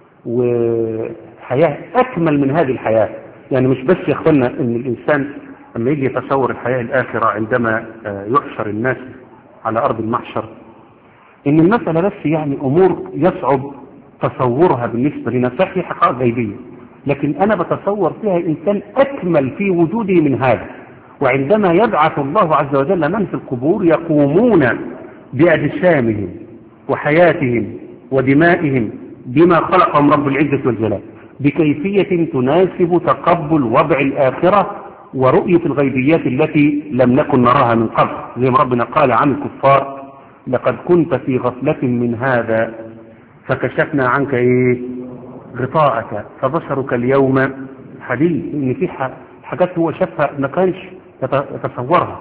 وحياة اكمل من هذه الحياة. يعني مش بس يا اخوانا ان الانسان لما يجي يتصور الحياة الاخرة عندما يحشر الناس على ارض المحشر، ان المسألة بس يعني امور يصعب تصورها بالنسبة لنا، صحيح حقائق غيبية، لكن أنا بتصور فيها الإنسان أكمل في وجوده من هذا. وعندما يبعث الله عز وجل من في القبور يقومون بأجسامهم وحياتهم ودمائهم بما خلقهم رب العزة والجلال بكيفية تناسب تقبل وضع الآخرة ورؤية الغيبيات التي لم نكن نراها من قبل، زي ما ربنا قال عن الكفار لقد كنت في غفلة من هذا فكشفنا عنك ايه غطاءك فبصرك اليوم حديد. ان في حاجات هو شافها ما كانش يتصورها،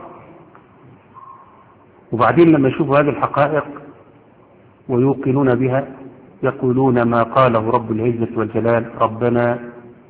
وبعدين لما يشوفوا هذه الحقائق ويوقنون بها يقولون ما قاله رب العزة والجلال ربنا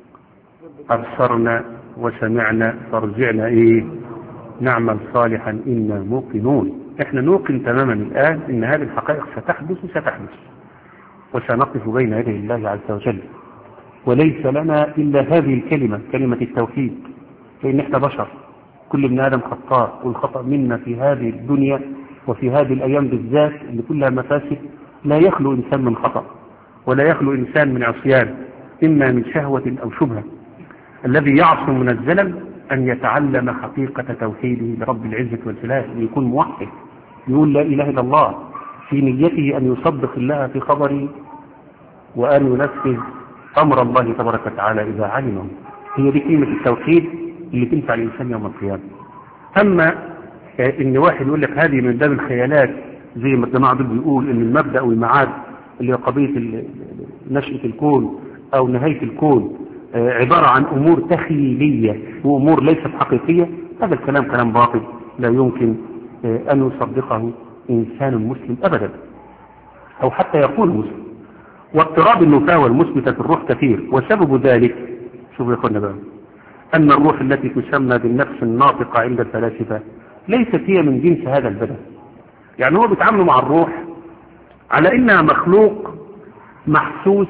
أبصرنا وسمعنا فارجعنا ايه نعمل صالحا إنا موقنون. احنا نوقن تماما الآن ان هذه الحقائق ستحدث ستحدث وسنقف بين يدي الله عز وجل، وليس لنا إلا هذه الكلمة كلمة التوحيد، لأن احنا بشر كل ابن آدم خطاء، والخطأ منا في هذه الدنيا وفي هذه الأيام بالذات اللي كلها مفاسد لا يخلو إنسان من خطأ ولا يخلو إنسان من عصيان إما من شهوة أو شبهة. الذي يعصم من الزلل أن يتعلم حقيقة توحيده لرب العزة والجلال، أن يكون موحد يقول لا إله إلا الله في نيته، أن يصدق الله في خبره وأن ينفذ أمر الله تبارك وتعالى إذا علمه. هي دي كلمة التوحيد اللي تنفع الإنسان يوم القيامة. أما إن واحد يقول لك هذه من باب الخيالات زي ما الجماعة دول بيقول إن المبدأ والمعاد اللي هي قضية نشأة الكون أو نهاية الكون عبارة عن أمور تخيلية وأمور ليست حقيقية، هذا الكلام كلام باطل لا يمكن أن يصدقه إنسان مسلم أبدا أو حتى يقول مسلم. واضطراب النفاة والمثبتة في الروح كثير، وسبب ذلك شوفوا يا اخوانا بقى أن الروح التي تسمى بالنفس الناطقة عند الفلاسفة ليست هي من جنس هذا البدن. يعني هو بيتعاملوا مع الروح على إنها مخلوق محسوس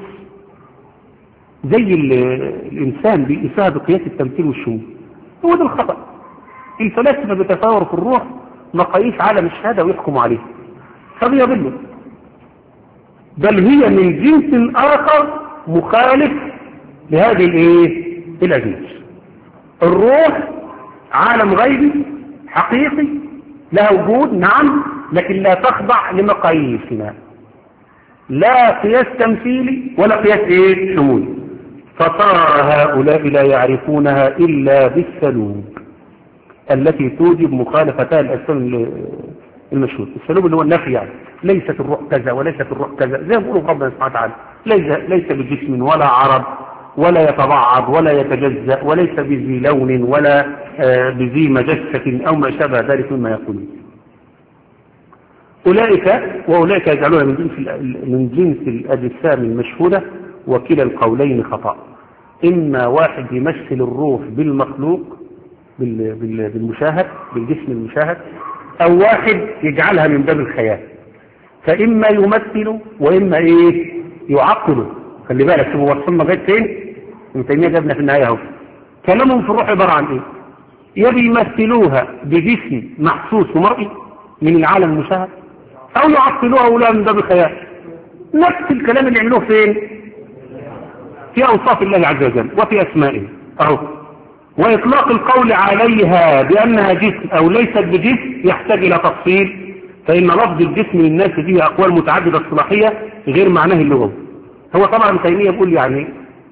زي الإنسان بيقيسها بقياس التمثيل والشمول. هو ده الخطأ. الفلاسفة بيتصوروا في الروح مقاييس عالم الشهادة ويحكموا عليه، فبيضلوا، بل هي من جنس آخر مخالف لهذه الايه الأجناس. الروح عالم غيبي حقيقي لها وجود نعم، لكن لا تخضع لمقاييسنا، لا قياس تمثيلي ولا قياس ايه شمولي. فصار هؤلاء لا يعرفونها إلا بالسلوب التي توجب مخالفتها الأسلوب المشهور. السلوب اللي هو النفي، يعني ليست الروح كذا وليست الروح كذا، زي ما بيقولوا ربنا سبحانه وتعالى ليس ليس بجسم ولا عرض ولا يتبعض ولا يتجزأ وليس بذي لون ولا آه بذي مجسة أو ما شابه ذلك مما يقولون. أولئك وأولئك يجعلونها من جنس من جنس الأجسام المشهودة، وكلا القولين خطأ. إما واحد يمثل الروح بالمخلوق بالمشاهد بالجسم المشاهد، أو واحد يجعلها من باب الخيال، فإما يمثل وإما إيه يعقل. خلي بالك شوفوا وصلنا لغاية فين. ابن تيمية جابنا في النهاية اهو. كلامهم في الروح عبارة عن إيه؟ يا بيمثلوها بجسم محسوس ومرئي من العالم المشاهد، أو يعقلوها ولا من باب الخيال. نفس الكلام اللي عملوه فين؟ في أوصاف الله عز وجل وفي أسمائه أهو. وإطلاق القول عليها بأنها جسم أو ليست بجسم يحتاج إلى تفصيل، فإن لفظ الجسم للناس فيه أقوال متعددة الصلاحية غير معناه اللغوي. هو طبعا ابن تيمية بيقول يعني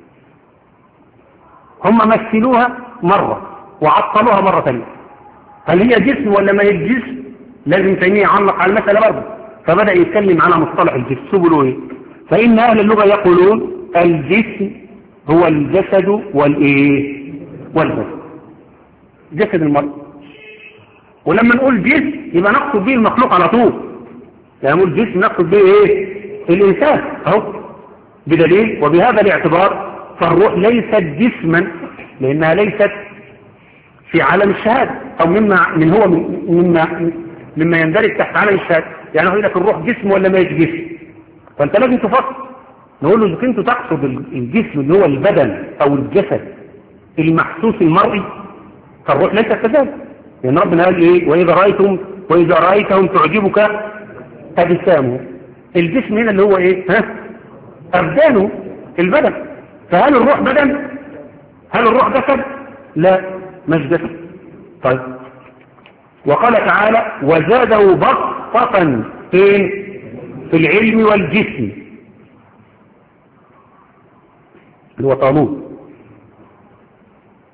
هم مثلوها مرة وعطلوها مرة ثانية، هل هي جسم ولا ما هي جسم؟ لازم ابن تيمية يعلق على المسألة برضه، فبدأ يتكلم على مصطلح الجسم. سبلوا ايه؟ فإن أهل اللغة يقولون الجسم هو الجسد والإيه والبدن، جسد المرء. ولما نقول جسم يبقى نقصد به المخلوق على طول، يعني نقول جسم نقصد به ايه الإنسان اهو. بدليل وبهذا الاعتبار فالروح ليست جسما لأنها ليست في عالم الشهادة أو مما من هو مما مما يندرج تحت عالم الشهادة. يعني هو يقول لك الروح جسم ولا ما هيش جسم، فأنت لازم تفصل. نقول له إذا كنت تقصد الجسم اللي هو البدن أو الجسد المحسوس المرئي فالروح ليست كذلك، لأن ربنا قال إيه وإذا رأيتم وإذا رأيتهم تعجبك أجسامهم. الجسم هنا اللي هو إيه ها أبدانه البدن. فهل الروح بدن؟ هل الروح جسد؟ لا مش جسد. طيب وقال تعالى وزاده بسطة فين في العلم والجسم اللي هو طالوت.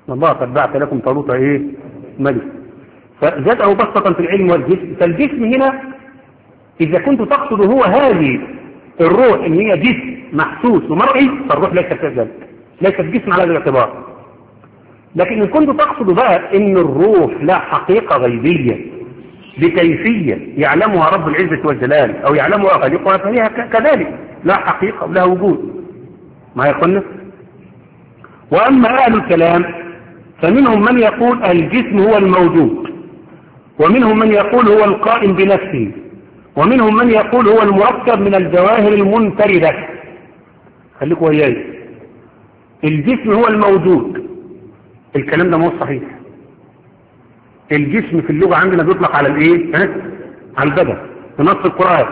الله قد بعث لكم طالوت ايه ملك. فزاده بسطة في العلم والجسم. فالجسم هنا اذا كنت تقصد هو هذه الروح ان هي جسم محسوس ومرئي، فالروح ليست كذلك، ليست جسم على هذا الاعتبار. لكن ان كنت تقصد بقى ان الروح لا حقيقة غيبية بكيفية يعلمها رب العزة والجلال او يعلمها خالقها، فهي كذلك لا حقيقة ولا وجود. ما يقولنا. واما اهل الكلام فمنهم من يقول الجسم هو الموجود، ومنهم من يقول هو القائم بنفسه، ومنهم من يقول هو المركب من الجواهر المنفردة. خليكوا وياي. الجسم هو الموجود، الكلام ده مو صحيح. الجسم في اللغة عندنا بيطلق على الايه؟ ها؟ على البدن في نص القرآن.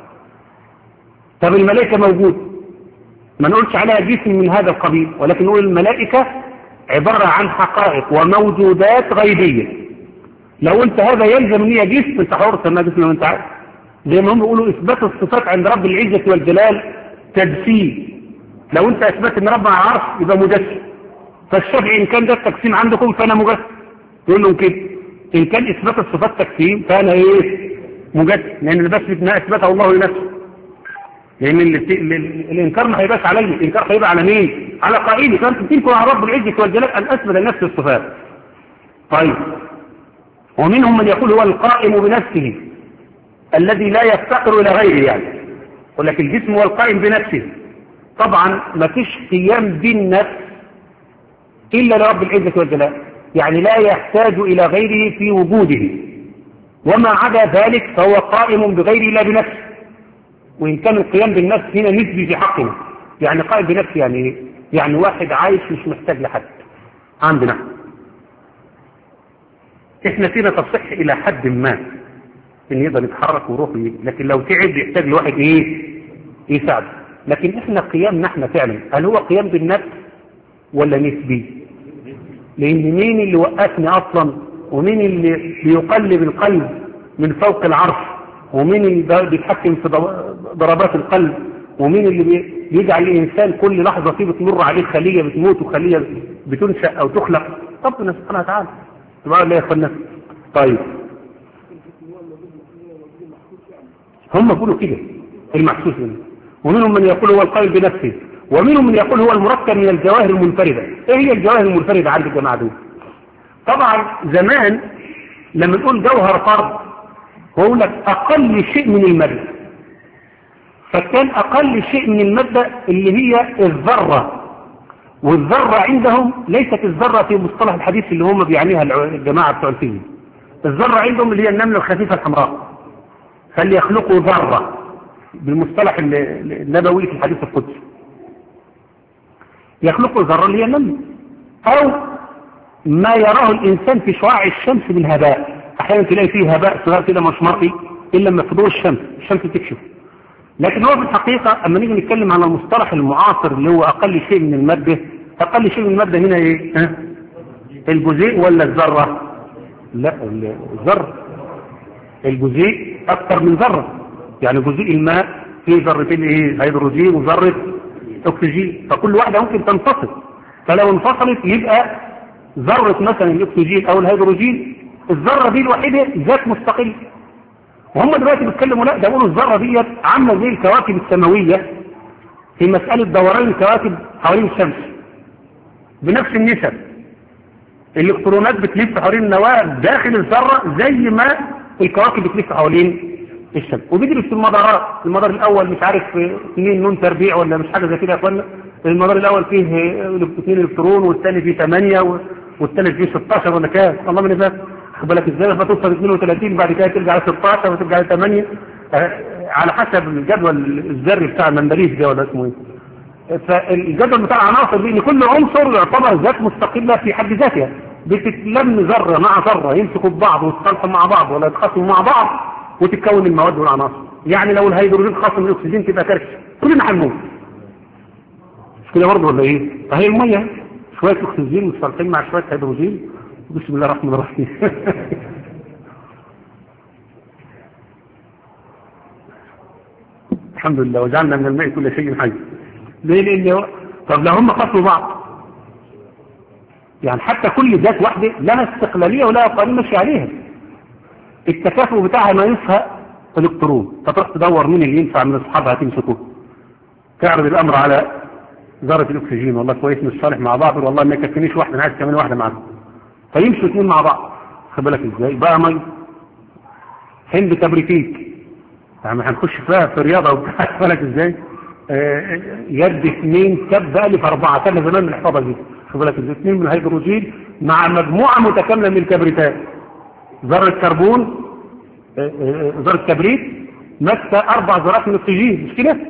طب الملائكة موجود، ما نقولش عليها جسم من هذا القبيل، ولكن نقول الملائكة عبارة عن حقائق وموجودات غيبية. لو انت هذا يلزم ان هي جسم، انت حر تسميها جسم لو انت عارف. زي ما هم بيقولوا اثبات الصفات عند رب العزة والجلال تجسيم. لو انت اثبت ان ربنا على العرش يبقى مجسم. فالشافعي ان كان ده التقسيم عندكم فانا مجسم، يقول لهم كده. ان كان اثبات الصفات تقسيم فانا ايه؟ مجسم، لان بس ما اثبته الله لنفسه. لان الانكار ما هيبقاش علي، الانكار هيبقى على مين؟ على قائلي. فانت تنكر على رب العزة والجلال ان اثبت لنفسه الصفات. طيب، ومنهم من يقول هو القائم بنفسه الذي لا يفتقر الى غيره، يعني يقول لك الجسم هو القائم بنفسه. طبعا ما فيش قيام بالنفس الا لرب العزة والجلال، يعني لا يحتاج الى غيره في وجوده، وما عدا ذلك فهو قائم بغيره لا بنفسه. وان كان القيام بالنفس هنا نسبي في حقنا، يعني قائم بنفسه يعني ايه؟ يعني واحد عايش مش محتاج لحد. عندنا احنا فينا تصح الى حد ما ان يقدر يتحرك ويروح ويجي، لكن لو تعب يحتاج لواحد ايه؟ يساعده. لكن احنا قيامنا احنا فعلا هل هو قيام بالنفس ولا نسبي؟ لان مين اللي وقفني اصلا؟ ومين اللي بيقلب القلب من فوق العرش؟ ومين اللي بيتحكم في ضربات القلب؟ ومين اللي بيجعل الانسان كل لحظة فيه بتمر عليه خلية بتموت وخلية بتنشأ او تخلق؟ ربنا سبحانه وتعالى. تبقى الله يخلنا. طيب، هم بيقولوا كده المحسوس منه. ومنهم من يقول هو القائم بنفسه، ومنهم من يقول هو المركب من الجواهر المنفردة. ايه هي الجواهر المنفردة عند الجماعة دول؟ طبعا زمان لما نقول جوهر فرد هو لك اقل شيء من المادة، فكان اقل شيء من المادة اللي هي الذرة. والذرة عندهم ليست الذرة في مصطلح الحديث اللي هم بيعنيها الجماعة بتوع الفيزياء. الذرة عندهم اللي هي النملة الخفيفة الحمراء، فليخلقوا ذرة بالمصطلح النبوي في الحديث القدسي. يخلقوا ذرة اللي هي النملة، او ما يراه الانسان في شعاع الشمس من هباء. احيانا تلاقي فيه هباء صغير كده مش مرئي الا لما في ضوء الشمس الشمس تكشف. لكن هو في الحقيقة اما نيجي نتكلم عن المصطلح المعاصر اللي هو اقل شيء من المادة، اقل شيء من المادة هنا ايه؟ ها؟ الجزيء ولا الذرة؟ لا، الذرة. الجزيء اكثر من ذرة، يعني جزيء الماء فيه ذرتين ايه؟ هيدروجين وذرة اكسجين، فكل واحدة ممكن تنفصل. فلو انفصلت يبقى ذرة مثلا الاكسجين او الهيدروجين، الذرة دي الوحيدة ذات مستقل. وهم دلوقتي بيتكلموا لا، ده بيقولوا الذرة ديت عاملة زي الكواكب السماوية في مسألة دوران الكواكب حوالين الشمس بنفس النسب. الالكترونات بتلف حوالين النواة داخل الذرة زي ما الكواكب بتلف حوالين الشمس. وبيدرس في المدارات، المدار الاول مش عارف اثنين نون تربيع ولا مش حاجة زي كده يا اخوانا. المدار الاول فيه اثنين الكترون والثاني فيه ثمانية والثالث فيه ستاشر ولا كام، الله من فات. خد بالك ازاي فتوصل اثنين وثلاثين بعد كده ترجع ل ستاشر وترجع ل ثمانية على حسب الجدول الذري بتاع المندليف ده ولا اسمه ايه. فالجدول بتاع العناصر دي ان كل عنصر يعتبر ذات مستقلة في حد ذاتها، بتتلم ذرة مع ذرة يمسكوا ببعض ويتصالحوا مع بعض ولا يتخاصموا مع بعض وتتكون المواد والعناصر. يعني لو الهيدروجين خاص من الاكسجين تبقى كارثة، كلنا هنموت. مش كده برضه ولا ايه؟ فهي المية شوية اكسجين متصالحين مع شوية هيدروجين. بسم الله الرحمن الرحيم. الحمد لله وجعلنا من الماء كل شيء حي. ليه؟ لان طب لو هم خصموا بعض يعني حتى كل ذات واحدة لها استقلالية ولها قانون ماشي عليها. التكافؤ بتاعها ما ينفع الكترون، فتروح تدور مين اللي ينفع من اصحابها تمسكوه، تعرض الامر على ذرة الاكسجين، والله كويس مش صالح مع بعض، والله ما يكفينيش واحدة انا عايز كمان واحدة معاهم، فيمشوا اثنين مع بعض. خد بالك ازاي بقى مي هند كبريتيك، يعني هنخش فيها في رياضة وبتاع. بالك ازاي آه يد اثنين كب الف اربعة كان زمان من الحفاظة دي. خد بالك ازاي اثنين من الهيدروجين مع مجموعة متكاملة من الكبريتات، ذرة كربون آه آه ذرة كبريت ماسكة اربع ذرات من الاكسجين، مش كده؟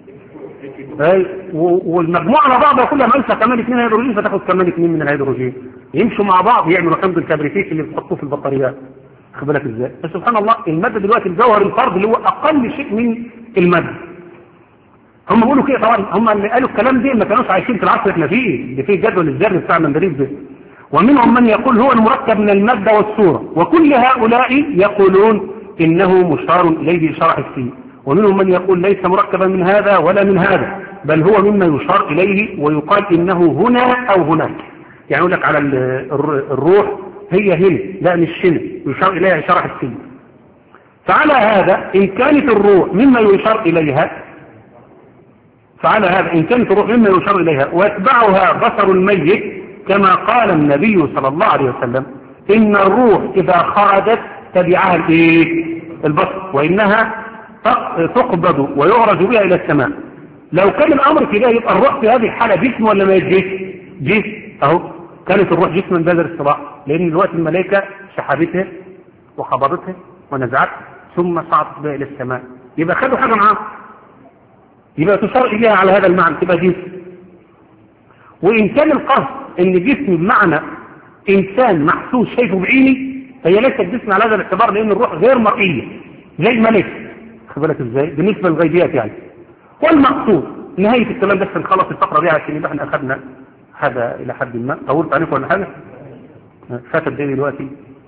والمجموعة مع بعض كلها ماسكة كمان اثنين هيدروجين، فتاخد كمان اثنين من الهيدروجين يمشوا مع بعض يعملوا حمض الكبريتيك اللي بتحطوه في البطاريات. خد بالك ازاي؟ سبحان الله المادة دلوقتي الجوهر الفرد اللي هو اقل شيء من المادة. هم بيقولوا كده طبعا، هم اللي قالوا الكلام ده ما كانوش عايشين في العصر احنا فيه اللي فيه جدول الذري بتاع مندريب ده. ومنهم من يقول هو المركب من المادة والصورة، وكل هؤلاء يقولون انه مشار اليه باشارة حسية. ومنهم من يقول ليس مركبا من هذا ولا من هذا، بل هو مما يشار اليه ويقال انه هنا او هناك. يعني يقول لك على الروح هي هنا لا مش هنا، يشار اليها اشارة حسية. فعلى هذا ان كانت الروح مما يشار اليها فعلى هذا إن كانت الروح مما يشار إليها ويتبعها بصر الميت، كما قال النبي صلى الله عليه وسلم إن الروح إذا خرجت تبعها الإيه؟ البصر، وإنها تقبض ويعرج بها إلى السماء. لو كان الأمر كده يبقى الروح في هذه الحالة جسم ولا ما يجيش؟ جسم أهو، كانت الروح جسما بذر الصراع، لأن دلوقتي الملائكة سحبتها وخبضتها ونزعتها ثم صعدت بها إلى السماء، يبقى خدوا حاجة معاهم، يبقى تشار إليها على هذا المعنى تبقى جسم. وإن كان القصد إن جسم بمعنى إنسان محسوس شايفه بعيني، فهي ليست جسم على هذا الاعتبار، لأن الروح غير مرئية زي الملك. خد بالك إزاي بالنسبة للغيبيات يعني. والمقصود نهاية الكلام بس نخلص الفقرة دي عشان يبقى احنا أخذنا هذا إلى حد ما. طولت عليكم ولا حاجة؟ فاتت دي دلوقتي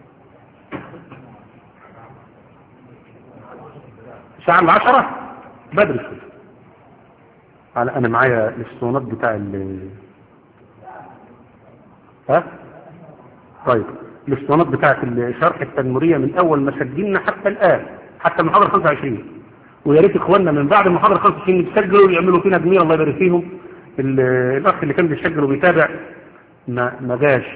الساعة العشرة بدري شوية. انا معايا الاسطوانات بتاع ال ها طيب الاسطوانات بتاعه الشرح التنمريه من اول ما سجلنا حتى الان، حتى المحاضره خمسة وعشرين. ويا ريت اخواننا من بعد المحاضره خمسة وعشرين يسجلوا ويعملوا فينا جميل الله يبارك فيهم. الاخ اللي كان بيسجل وبيتابع ما ما جاش،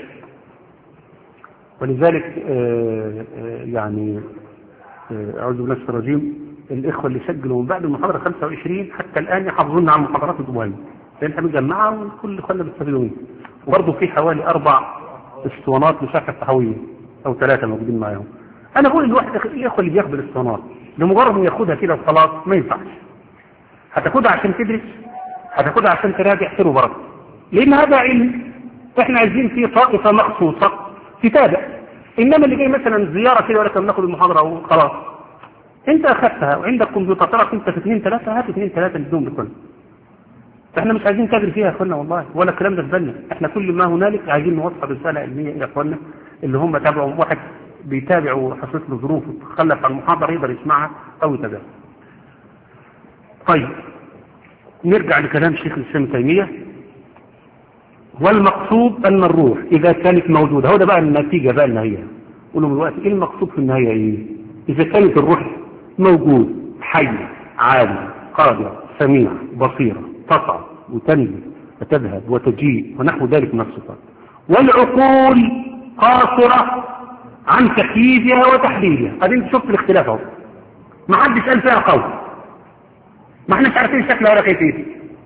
ولذلك آآ آآ يعني اعوذ بالله من الرجيم. الإخوة اللي سجلوا من بعد المحاضرة خمسة وعشرين حتى الآن يحافظون على المحاضرات الأسبوعية، لأن احنا بنجمعها وكل إخواننا بيستفيدوا منها. وبرضه في حوالي أربع اسطوانات لشرح التحوية أو ثلاثة موجودين معاهم. أنا بقول الواحد الإخوة اللي بياخد الاسطوانات لمجرد ما ياخدها كده وخلاص ما ينفعش. هتاخدها عشان تدرس، هتاخدها عشان تراجع خير وبركة، لأن هذا علم احنا عايزين فيه طائفة مخصوصة تتابع. إنما اللي جاي مثلا زيارة كده ولكن ناخد المحاضرة وخلاص، انت اخذتها وعندك كمبيوتر طلعت انت في اثنين ثلاثة هات اثنين ثلاثة للدوم بكل. احنا مش عايزين تجري فيها يا اخوانا والله، ولا الكلام ده في بالنا. احنا كل ما هنالك عايزين نوصل رسالة علمية يا اخوانا اللي هم تابعوا. واحد بيتابع وحصلت له ظروف وتخلف عن المحاضرة يقدر يسمعها او يتابعها. طيب نرجع لكلام الشيخ الاسلام ابن تيمية. والمقصود ان الروح اذا كانت موجودة، هو ده بقى النتيجة بقى النهاية. قولوا دلوقتي ايه المقصود في النهاية؟ ايه اذا كانت الروح موجود حي عالم قادر سميع بصيرة تصعد وتنزل وتذهب وتجيء ونحو ذلك من الصفات، والعقول قاصرة عن تكييفها وتحديدها. هذه انت شفت الاختلاف اهو، ما حدش قال فيها قول، ما احناش عارفين شكلها ولا كيفيتها،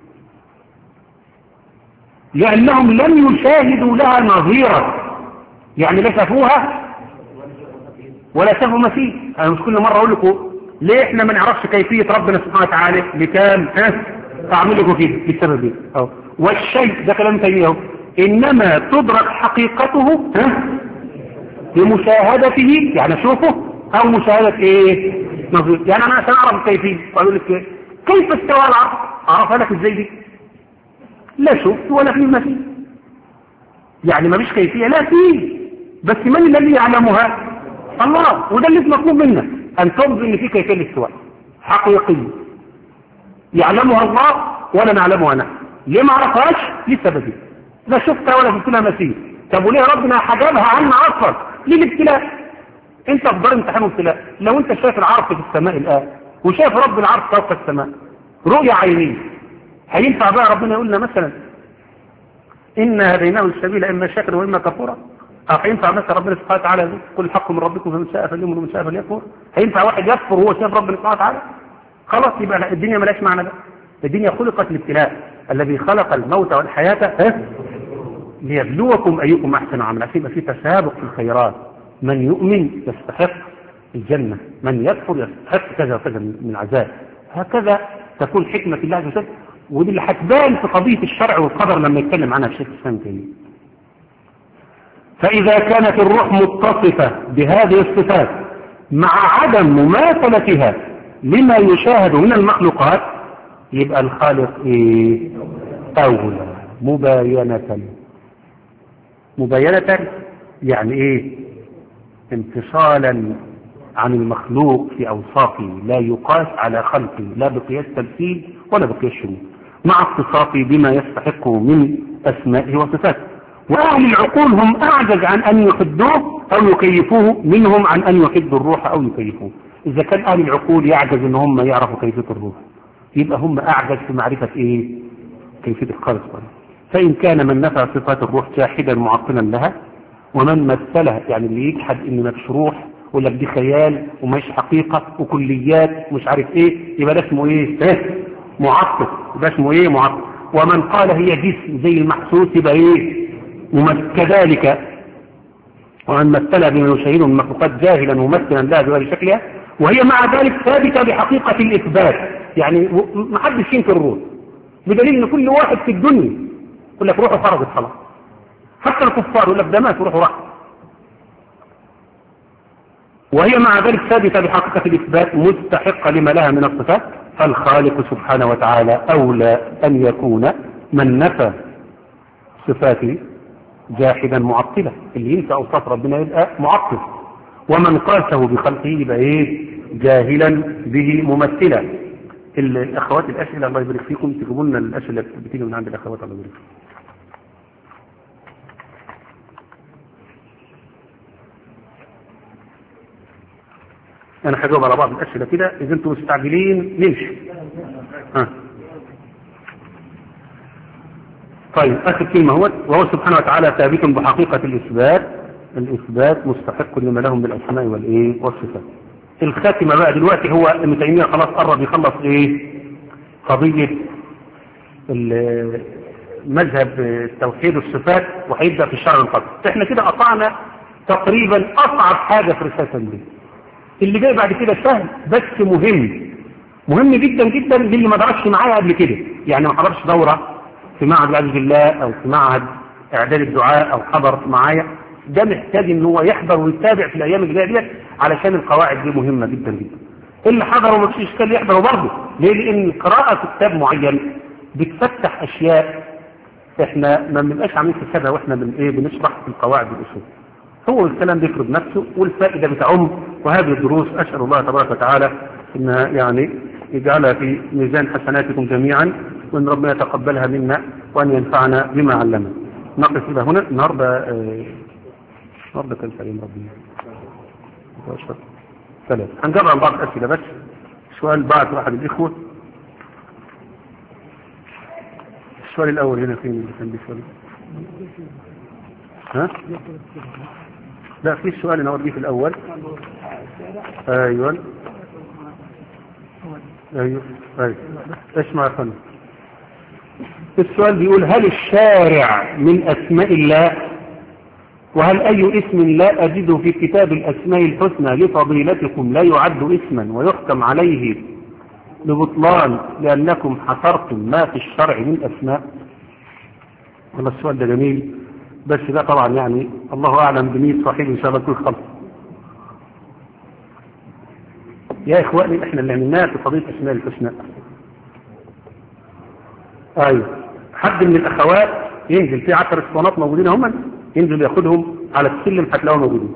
لانهم لم يشاهدوا لها نظيرا، يعني لا شافوها ولا شافوا ما فيه. انا مش كل مرة اقول لكم ليه احنا ما نعرفش كيفية ربنا سبحانه وتعالى لكام ها تعمل لكم كده بالسبب ايه اهو. والشيء ده كلام تاني اهو، انما تدرك حقيقته ها بمشاهدته، يعني اشوفه او مشاهدة ايه نظير. يعني انا عشان اعرف الكيفية واقول لك ايه كيف استوى العرش اعرفها لك ازاي دي؟ لا شفت ولا في ما فيه، يعني ما فيش كيفية لا فيه، بس من الذي يعلمها؟ الله. وده اللي مطلوب منا ان تنظر ان في كيفية الاستواء حقيقية يعلمها الله ولا نعلمها نحن. ليه ما عرفهاش؟ لسبب لا شفتها ولا شفت لها مثيل. طب وليه ربنا حجبها عنا اصلا؟ ليه الابتلاء؟ انت في دار امتحان وابتلاء. لو انت شايف العرش في السماء الان وشايف رب العرش فوق السماء رؤية عينية، هينفع بقى ربنا يقول لنا مثلا إن هديناه السبيل إما شاكر وإما كفورا؟ أو هينفع مثلا ربنا سبحانه وتعالى قل الحق من ربكم فمن شاء فليؤمن ومن شاء فليكفر؟ هينفع واحد يكفر وهو شايف ربنا سبحانه وتعالى؟ خلاص يبقى الدنيا ملاش معنى. ده الدنيا خلقت للابتلاء، الذي خلق الموت والحياة ليبلوكم أيكم أحسن عملا. يبقى في تسابق في الخيرات، من يؤمن يستحق الجنة، من يكفر يستحق كذا وكذا من العذاب. هكذا تكون حكمة الله عز وجل، ودي اللي هتبان في قضية الشرع والقدر لما يتكلم عنها الشيخ الإسلام تاني. فإذا كانت الروح متصفة بهذه الصفات مع عدم مماثلتها لما يشاهد من المخلوقات، يبقى الخالق إيه؟ أولى مباينة. مباينة يعني إيه؟ انفصالا عن المخلوق في أوصافه، لا يقاس على خلقه لا بقياس تمثيل ولا بقياس شمول، مع اتصافه بما يستحقه من أسمائه وصفاته. وأهل العقول هم أعجز عن أن يحدوه أو يكيفوه منهم عن أن يحدوا الروح أو يكيفوه. إذا كان أهل العقول يعجز أن هم يعرفوا كيفية الروح، يبقى هم أعجز في معرفة إيه؟ كيفية الخالق. فإن كان من نفى صفات الروح جاحدا معطلا لها، ومن مثلها يعني اللي يجحد إن مفيش روح ولا بدي خيال ومش حقيقة وكليات مش عارف إيه، يبقى ده اسمه إيه؟ إيه؟ معطل. يبقى اسمه إيه؟ معطل. ومن قال هي جسم زي المحسوس يبقى إيه؟ كذلك. ومن مثلها بما يشاهده من المخلوقات جاهلا ممثلا لها بغير شكلها، وهي مع ذلك ثابتة بحقيقة الإثبات. يعني ما حدش ينكر الروح، بدليل ان كل واحد في الدنيا يقول لك روحه خرجت خلاص. حتى الكفار يقول لك ده مات وروحه راح. وهي مع ذلك ثابتة بحقيقة الإثبات مستحقة لما لها من الصفات. فالخالق سبحانه وتعالى أولى أن يكون من نفى صفاته جاحدا معطلا. اللي ينفى أوصاف ربنا يبقى معطل، ومن قاسه بخلقه يبقى إيه؟ جاهلا به ممثلا. الأخوات الأسئلة الله يبارك فيكم، تجيبوا لنا الأسئلة اللي بتيجي من عند الأخوات الله يبارك فيكم. أنا هجاوب على بعض الأسئلة كده، إذا أنتم مستعجلين نمشي. ها. طيب آخر كلمة هو وهو سبحانه وتعالى ثابت بحقيقة الإثبات. الإثبات مستحق لما لهم من الأسماء والإيه والصفات. الخاتمة بقى دلوقتي هو ابن تيمية خلاص قرب يخلص إيه؟ قضية مذهب التوحيد والصفات، وهيبدأ في الشرع القدر. احنا كده قطعنا تقريبا أصعب حاجة في رسالة دي. اللي جاي بعد كده سهل بس مهم، مهم جدا جدا للي ما درسش معايا قبل كده، يعني ما حضرش دورة في معهد العز بالله او في معهد اعداد الدعاء او حضر معايا، ده محتاج ان هو يحضر ويتابع في الايام الجايه دي علشان القواعد دي مهمه جدا جدا. اللي حضر وما فيش اشكال يحضره برضه. ليه؟ لان قراءه كتاب معين بتفتح اشياء احنا ما بنبقاش عاملين حسابها واحنا بن ايه بنشرح في القواعد والاصول. هو الكلام بيفرض نفسه والفائده بتعم. وهذه الدروس اسال الله تبارك وتعالى انها يعني يجعلها في ميزان حسناتكم جميعا، وان ربنا يتقبلها منا وان ينفعنا بما علمنا. نقف الى هنا. النهارده آه النهارده كان سليم ربنا ثلاث. هنجرب عن بعض الاسئله بس. سؤال بعد واحد الاخوه. السؤال الاول هنا فين اللي كان بيسأل؟ ها؟ لا في السؤال انا اوريه في الاول. ايوه ايوه ايوه اسمع يا فندم. السؤال بيقول هل الشارع من اسماء الله؟ وهل اي اسم لا اجده في كتاب الاسماء الحسنى لفضيلتكم لا يعد اسما ويحكم عليه ببطلان لانكم حصرتم ما في الشرع من اسماء؟ والله السؤال ده جميل، بس ده طبعا يعني الله اعلم بنية صاحبه ان شاء الله كل خلق. يا اخواني احنا اللي عملناه في قضيه اسماء الحسنى. ايوه حد من الاخوات ينزل في عشر اسطوانات موجودين هم، ينزل ياخدهم على السلم هتلاقوهم موجودين.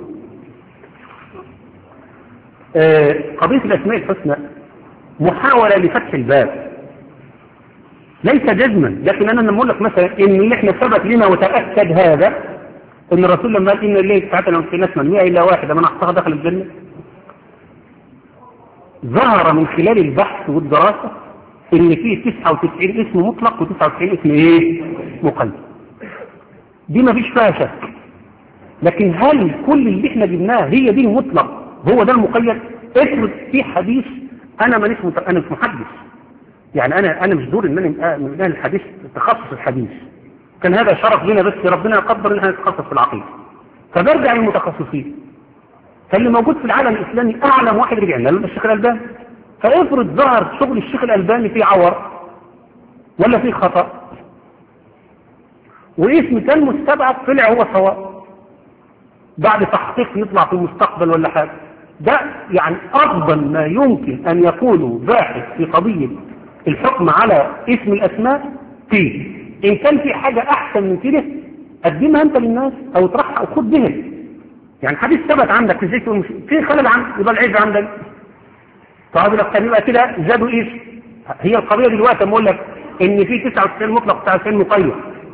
آه قضيه الاسماء الحسنى محاوله لفتح الباب، ليس جزما، لكن انا لما اقول لك مثلا ان اللي احنا ثبت لنا وتاكد هذا ان الرسول لما قال ان الليل ساعتنا في ناس من مئة الا واحد من احصاها دخل الجنه، ظهر من خلال البحث والدراسه ان فيه تسعة وتسعين اسم مطلق وتسعة وتسعين اسم ايه مقيد. دي ما فيش فيها شك. لكن هل كل اللي احنا جبناه هي دي المطلق هو ده المقيد؟ افرض في حديث انا مانيش مت... انا مش محدث، يعني انا انا مش دور ان انا من اهل الحديث تخصص الحديث، كان هذا شرف لنا بس ربنا يقدر ان احنا نتخصص في العقيده، فبرجع للمتخصصين. فاللي موجود في العالم الاسلامي اعلم واحد رجعنا له الشيخ الالباني. فافرض ظهر شغل الشيخ الالباني فيه عور ولا فيه خطا واسم كان مستبعد طلع هو صواب، بعد تحقيق نطلع في المستقبل ولا حاجه، ده يعني افضل ما يمكن ان يقوله باحث في قضيه الحكم على اسم الاسماء فيه. ان كان في حاجه احسن من كده قدمها انت للناس او اطرحها او خد بها. يعني حديث ثبت عندك ازاي تقول في خلل عندك يبقى العيب عندك. طب لو كان يبقى كده زادوا ايش؟ هي القضيه دلوقتي لما اقول لك ان في تسعة وتسعين مطلق وتسعة وتسعين مقيد،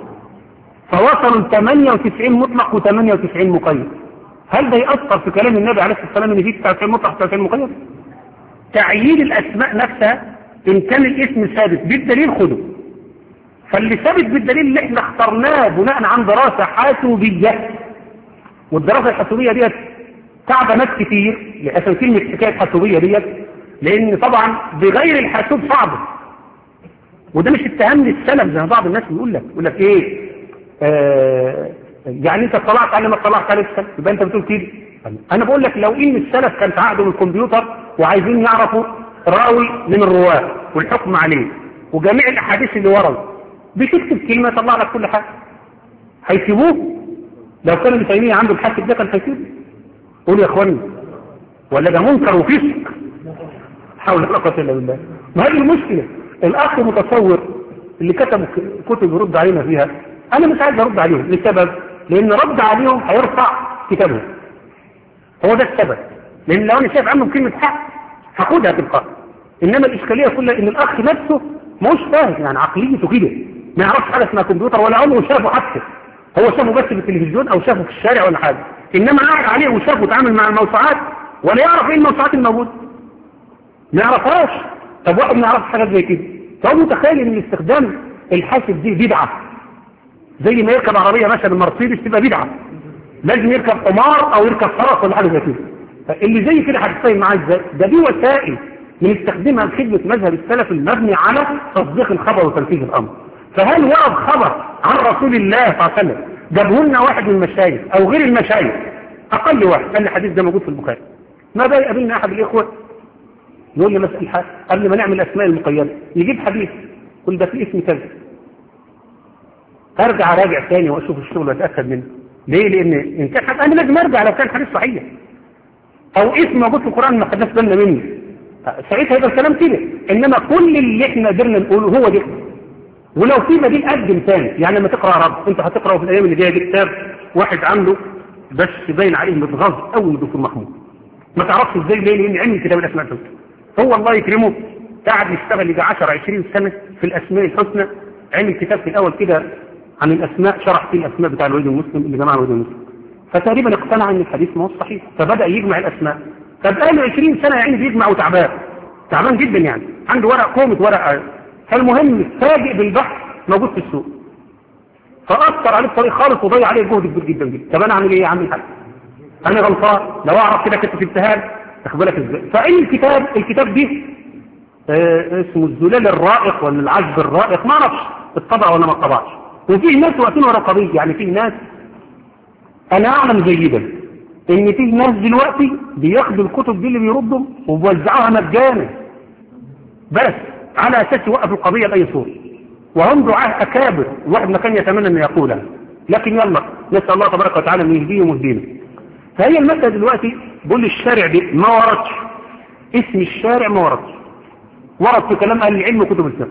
فوصلوا ثمانية وتسعين مطلق وثمانية وتسعين مقيد، هل ده يأثر في كلام النبي عليه الصلاه والسلام ان في تسعة وتسعين مطلق وتسعة وتسعين مقيد؟ تعيين الاسماء نفسها ان كان الاسم ثابت بالدليل خده. فاللي ثابت بالدليل اللي احنا اخترناه بناء عن دراسه حاسوبيه، والدراسه الحاسوبيه ديت تعب ناس كتير عشان كلمه حكايه حاسوبيه ديت، لان طبعا بغير الحاسوب صعبه. وده مش اتهام للسلف زي ما بعض الناس بيقول لك يقول لك ايه آه يعني انت اطلعت على ما اطلعت على السلف يبقى انت بتقول كده. انا بقول لك لو ان السلف كان في عقدهم الكمبيوتر وعايزين يعرفوا راوي من الرواه والحكم عليه وجميع الاحاديث اللي ورا، بتكتب كلمه يطلع لك كل حاجه، هيسيبوه؟ لو كان ابن تيميه عنده الحاسب ده كان هيسيبه؟ قول يا اخواني، ولا ده منكر وفسق؟ حول ولا قوه الا بالله. ما هذه المشكله. الاخ متصور اللي كتب كتب يرد علينا فيها، انا مش عايز ارد عليهم لسبب، لان رد عليهم هيرفع كتابهم، هو ده السبب. لان لو انا شايف عنهم كلمه حق هاخدها تلقائي. انما الاشكاليه كلها ان الاخ نفسه مش فاهم، يعني عقليته كده ما يعرفش حاجه اسمها كمبيوتر ولا عمره شافه حتى، هو شافه بس في التلفزيون او شافه في الشارع ولا حاجه، انما قاعد عليه وشافه وتعامل مع الموسوعات ولا يعرف ايه الموسوعات الموجوده، ما يعرفهاش. طب واحد ما يعرفش حاجات زي كده، فهو متخيل ان استخدام الحاسب دي بدعه، زي ما يركب عربيه مثلا مرسيدس تبقى بدعه، لازم يركب حمار او يركب فرس ولا حاجه زي كده. اللي زي كده هتتفاهم معاه ازاي؟ ده دي وسائل بنستخدمها لخدمه مذهب السلف المبني على تصديق الخبر وتنفيذ الامر. فهل ورد خبر عن رسول الله صلى الله عليه وسلم جابه لنا واحد من المشايخ او غير المشايخ، اقل واحد قال لي الحديث ده موجود في البخاري، ما بقى يقابلنا احد الاخوه يقول لي مسألة حاجة قبل ما نعمل الاسماء المقيده يجيب حديث كل ده في اسم كذا، ارجع راجع ثاني واشوف الشغل واتاكد منه. ليه؟ لان ان كان حد انا لازم ارجع لو كان حديث صحيح او اسم موجود في القران ما خدناش بالنا منه، ساعتها يبقى الكلام كده. انما كل اللي احنا قدرنا نقوله هو ده، ولو في بديل قدم ثاني. يعني لما تقرا رب انت هتقرا في الايام اللي جايه دي كتاب واحد عامله بس باين عليه متغاظ قوي من الدكتور محمود، ما تعرفش ازاي ليه؟ لان علم كتاب الاسماء الحسنى هو الله يكرمه قاعد يشتغل يجي عشرة عشرين سنه في الاسماء الحسنى، عمل كتاب في الاول كده عن الاسماء شرح فيه الاسماء بتاع الوليد المسلم اللي جماعه الوليد المسلم، فتقريبا اقتنع ان الحديث ما هو صحيح فبدا يجمع الاسماء. طب قال له عشرين سنه يعني بيجمع وتعبان تعبان جدا، يعني عنده ورق كومه ورق. فالمهم فاجئ بالبحث موجود في السوق، فاثر عليه الطريق خالص وضيع عليه جهد كبير جدا جدا. طب انا اعمل ايه يا عم الحاج؟ انا غلطان لو اعرف كده كنت جبتها تاخد بالك ازاي. فاي الكتاب الكتاب ده آه اسمه الزلال الرائق ولا العذب الرائق، ما اعرفش اتطبع ولا ما اتطبعش. وفيه ناس واقفين ورا قضيه، يعني فيه ناس انا اعلم جيدا ان فيه ناس دلوقتي بياخدوا الكتب دي اللي بيردوا وبيوزعوها مجانا بس على اساس يوقف القضيه باي صوره، وهم دعاه اكابر الواحد ما كان يتمنى ان يقولها. لكن يلا نسال الله تبارك وتعالى ان يهديهم ويهدينا. فهي المساله دلوقتي بقول الشارع دي ما وردش، اسم الشارع ما وردش، ورد في كلام اهل العلم وكتب الفقه.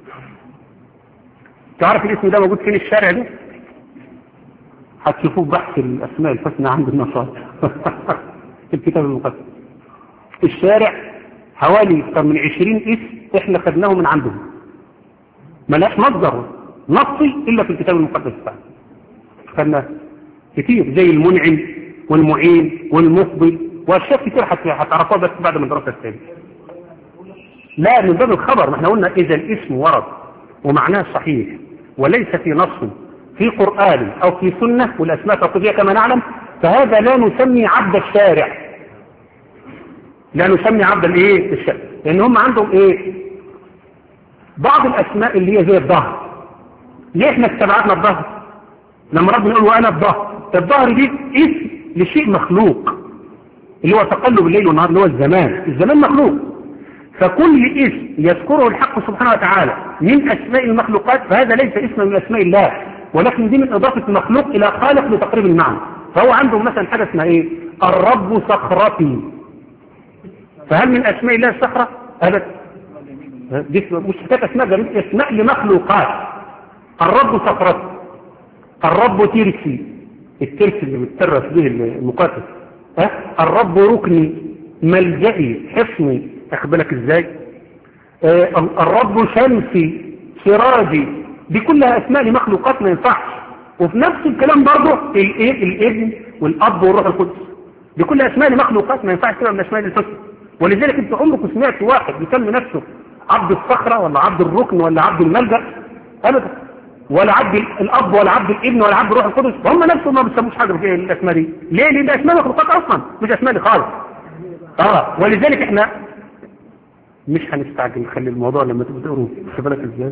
تعرف الاسم ده موجود فين الشارع ده؟ هتشوفوه بحث الاسماء الحسنى عند النصارى في الكتاب المقدس. الشارع حوالي اكثر من عشرين اسم احنا خدناه من عندهم، ملاش مصدر نصي الا في الكتاب المقدس بتاعنا خدناه. كتير زي المنعم والمعين والمفضي واشياء كتير هتعرفوها بس بعد ما دراسة الثاني. لا من باب الخبر، ما احنا قلنا اذا الاسم ورد ومعناه صحيح وليس في نص في قرآن او في سنة والاسماء توقيفية كما نعلم، فهذا لا نسمي عبد الشارع، لا نسمي عبد الايه الشارع، لان هم عندهم ايه بعض الاسماء اللي هي زي الظهر. ليه احنا استبعدنا الظهر؟ لما ربنا يقول وانا الظهر، الظهر دي اسم لشيء مخلوق اللي هو تقلب الليل والنهار اللي هو الزمان، الزمان مخلوق. فكل اسم يذكره الحق سبحانه وتعالى من اسماء المخلوقات فهذا ليس اسما من اسماء الله، ولكن دي من اضافة مخلوق الى خالق لتقريب المعنى. فهو عندهم مثلا حاجة اسمها ايه الرب صخرتي، فهل من اسماء الله الصخرة؟ ابدا، دي مش حكاية اسماء، ده اسماء لمخلوقات. الرب صخرتي، الرب ترسي، الترس اللي بتترس به المقاتل، ها الرب ركني ملجئي حصني، اخد بالك ازاي؟ آه الرب شمسي سراجي، دي كلها اسماء لمخلوقات ما ينفعش. وفي نفس الكلام برضه الايه الابن والاب والروح القدس، دي كلها اسماء لمخلوقات ما ينفعش تبقى من اسماء الحسنى. ولذلك انت عمرك سمعت واحد يسمي نفسه عبد الصخره ولا عبد الركن ولا عبد الملجأ؟ ابدا، ولا عبد الاب ولا عبد الابن ولا عبد الروح القدس، هم نفسهم ما بيسموش حاجه في الاسماء دي. ليه؟ لان ده اسماء مخلوقات اصلا مش اسماء دي خالص. اه ولذلك احنا مش هنستعجل، نخلي الموضوع لما تبقوا تقروا خد بالك ازاي.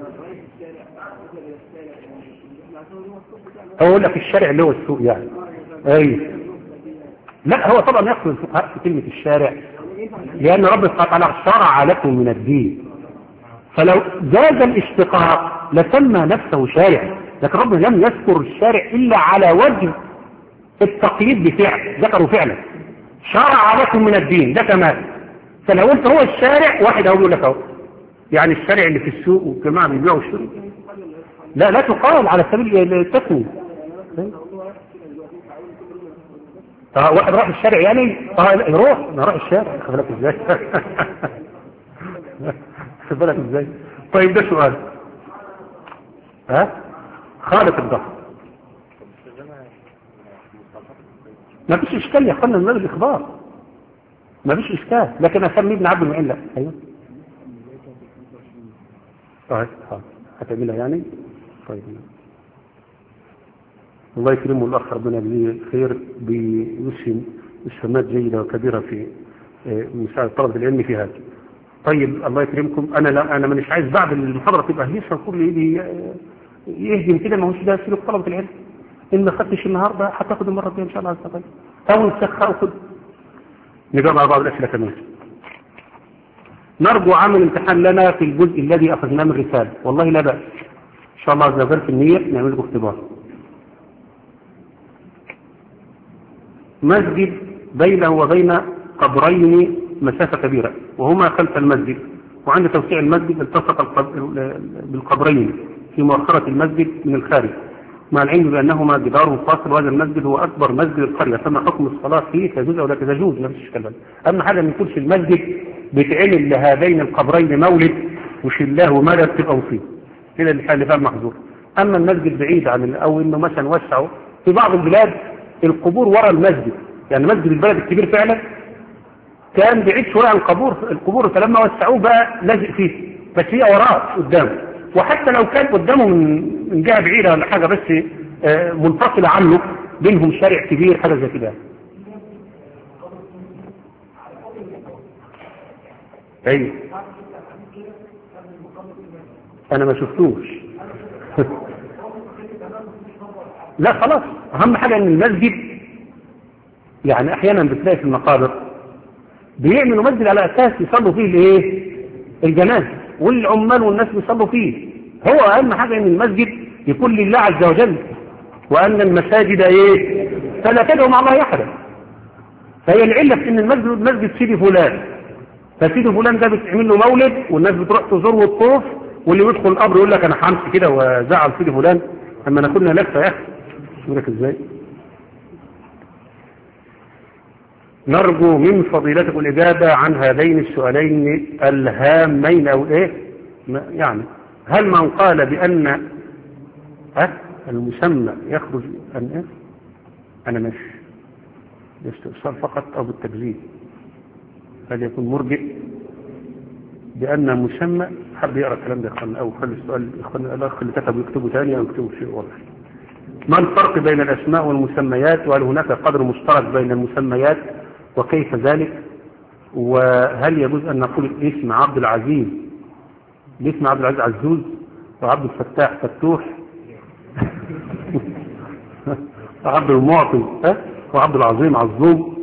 اقول لك الشارع اللي هو السوق يعني. اي لا هو طبعا يقصد الفقهاء في كلمه الشارع لان رب سبحانه وتعالى شرع لكم من الدين، فلو جاز الاشتقاق لسمى نفسه شارع، لكن ربنا لم يذكر الشارع الا على وجه التقييد بفعل، ذكروا فعلا شرع لكم من الدين، ده كمال. فلو قلت هو الشارع واحد اقول لك اهو يعني الشارع اللي في السوق والجماعه بيبيعوا الشرب، لا لا تقال على سبيل التسميه. اه واحد راح الشارع يعني اه يروح نروح الشارع، خد بالك ازاي خد بالك ازاي. طيب ده سؤال، ها خالق الظهر ما فيش اشكال يا اخوانا، من الاخبار ما فيش اشكال، لكن اسميه ابن عبد المعين لا. ايوه طيب هتعملها يعني. طيب الله يكرمه الاخ ربنا يجزيه خير بيسهم اسهامات جيده وكبيره في مساعده طلبه العلم في هذا. طيب الله يكرمكم، انا لا انا مش عايز بعد المحاضره تبقى هيصه كل يجي يهجم كده، ما هوش ده سلوك طلبه العلم. ان ما خدتش النهارده هتاخد المره الجايه ان شاء الله عز وجل، او نسخر وخد. نجاوب على بعض الاسئله كمان. نرجو عمل امتحان لنا في الجزء الذي اخذناه من الرساله. والله لا باس ان شاء الله عز وجل في النيه نعمل لكم اختبار. مسجد بينه وبين قبرين مسافة كبيرة وهما خلف المسجد، وعند توسيع المسجد التصق بالقبرين في مؤخرة المسجد من الخارج، مع العلم بأنهما جدار فاصل، وهذا المسجد هو أكبر مسجد القرية، فما حكم الصلاة فيه تجوز أو لا تجوز؟ ما فيش كلام. أهم حاجة ما يكونش المسجد بيتعمل لهذين القبرين مولد وشلاه ومدد تبقى فيه كده اللي فيها محظور. أما المسجد بعيد عن أو إنه مثلا وسعوا في بعض البلاد القبور وراء المسجد، يعني مسجد البلد الكبير فعلا كان بعيد شوية عن القبور القبور فلما وسعوه بقى لازق فيه، بس هي وراه قدامه، وحتى لو كان قدامه من جهة بعيدة ولا حاجة بس منفصلة عنه بينهم شارع كبير حاجة زي كده. اي انا ما شفتوش لا خلاص. اهم حاجة ان المسجد يعني احيانا بتلاقي في المقابر بيعملوا مسجد على اساس يصلوا فيه الايه الجنازه والعمال والناس بيصلوا فيه. هو اهم حاجه ان المسجد يكون لله عز وجل، وان المساجد ايه فلا تدعوا مع الله احدا. فهي العله في ان المسجد مسجد سيدي فلان، فسيدي فلان ده بتعمل له مولد والناس بتروح تزور وتطوف، واللي يدخل القبر يقول لك انا همشي كده وزعل سيدي فلان اما ناخدنا لفه يا اخي. شوفك ازاي. نرجو من فضيلتكم الإجابة عن هذين السؤالين الهامين أو إيه يعني هل من قال بأن ها المسمى يخرج أن إيه أنا ماشي باستئصال فقط أو بالتجزيل. هل يكون مرجئ بأن مسمى؟ حد يقرأ الكلام ده يا إخوانا أو خلي السؤال إخوانا الأخ اللي كتب يكتبه ثاني أو يكتبه شيء واضح. ما الفرق بين الأسماء والمسميات، وهل هناك قدر مشترك بين المسميات وكيف ذلك؟ وهل يجوز أن نقول اسم عبد العزيز باسم عبد العزيز عزوز وعبد الفتاح فتوح وعبد المعطي وعبد العظيم عزوم؟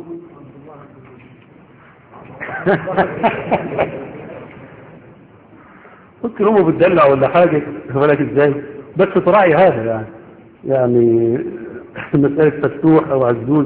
ممكن هم بتدلع ولا حاجة بالك ازاي، بس تراعي هذا يعني يعني مسألة فتوح او عزوز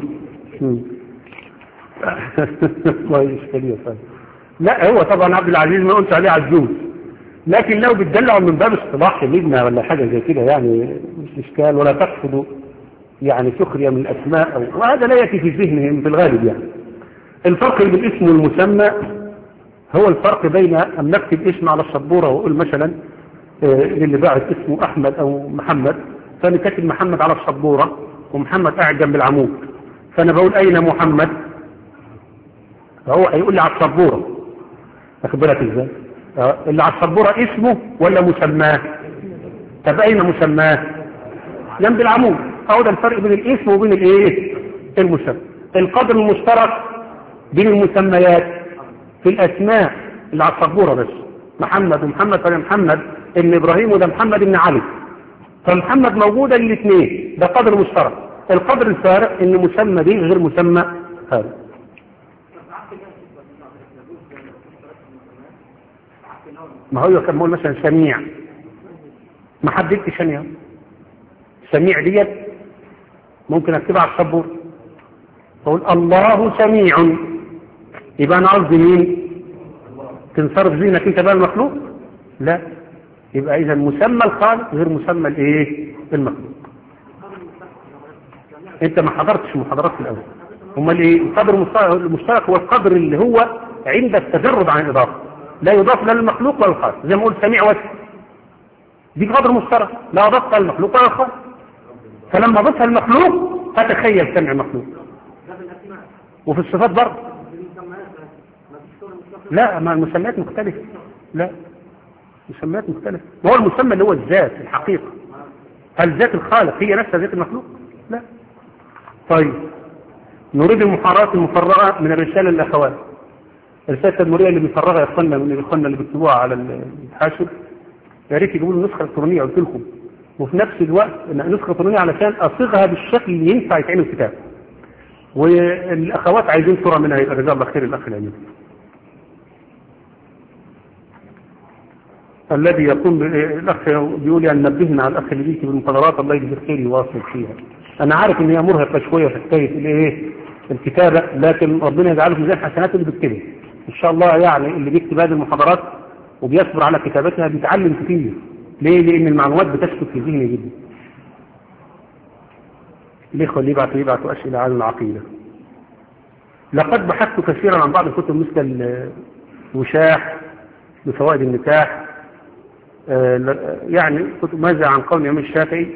والله إشكالية فعلا. لا هو طبعا عبد العزيز ما قلت عليه عزوز، لكن لو بتدلعوا من باب اصطلاح لجنة ولا حاجة زي كده يعني مش إشكال، ولا تقصدوا يعني سخرية من الأسماء أو وهذا لا يأتي في ذهنهم في الغالب. يعني الفرق بين الاسم والمسمى هو الفرق بين أن نكتب اسم على السبورة وأقول مثلا اللي باعت اسمه أحمد أو محمد، فأنا كاتب محمد على السبورة ومحمد قاعد جنب العمود، فأنا بقول أين محمد؟ فهو هيقول لي على السبورة. واخد بالك ازاي؟ اللي على السبورة اسمه ولا مسماه؟ طب أين مسماه؟ جنب العمود. أهو ده الفرق بين الاسم وبين الايه؟ المسمى. القدر المشترك بين المسميات في الأسماء اللي على السبورة بس محمد ومحمد، فده محمد ابن إبراهيم وده محمد ابن علي، فمحمد موجودة الاثنين، ده قدر مشترك. القدر الفارق ان مسمى دي غير مسمى هذا. ما هو كان بقول مثلا سميع، ما حددت سميع، سميع ديت ممكن اكتبها على السبورة اقول الله سميع، يبقى انا قصدي مين؟ تنصرف ذهنك انت بقى المخلوق؟ لا، يبقى اذا مسمى الخالق غير مسمى الايه؟ المخلوق. انت ما حضرتش محاضرات في الاول. امال ايه؟ القدر المشترك هو القدر اللي هو عند التجرد عن الاضافه، لا يضاف لا للمخلوق ولا للخالق، زي ما قلت سميع واسع دي قدر مشترك لا اضافها للمخلوق ولا للخالق، فلما اضيفها للمخلوق فتخيل سمع مخلوق. وفي الصفات برضه لا، ما المسميات مختلفه، لا مسميات مختلفه. وهو المسمى اللي هو الذات الحقيقه، هل ذات الخالق هي نفسها ذات المخلوق؟ لا. طيب نريد المحاضرات المفرغه من الرساله للاخوات، الرساله التدمريه اللي بيفرغها يا اخواننا من الاخواننا اللي بيكتبوها على الحاسب، يا ريت يجيبوا لي نسخه الكترونيه قلت لكم، وفي نفس الوقت نسخه الكترونيه علشان اصيغها بالشكل اللي ينفع يتعمل كتاب. والاخوات عايزين صوره منها، يبقى جزاه الله خير الاخ الامين الذي يقوم الاخ بيقول يعني نبهنا على الاخ اللي بيجي بالمحاضرات الله يجزيه خير يواصل فيها. انا عارف ان هي مرهقه شويه في حكايه الايه الكتابه، لكن ربنا يجعله في ميزان حسناته اللي بيكتبها ان شاء الله. يعني اللي بيكتب هذه المحاضرات وبيصبر على كتابتها بيتعلم كتير. ليه؟ لان المعلومات بتسكت في ذهني جدا. الاخوه اللي يبعتوا يبعتوا اسئله عن العقيده. لقد بحثت كثيرا عن بعض الكتب مثل الوشاح بفوائد النكاح، يعني كتب ماذا عن قول الإمام الشافعي،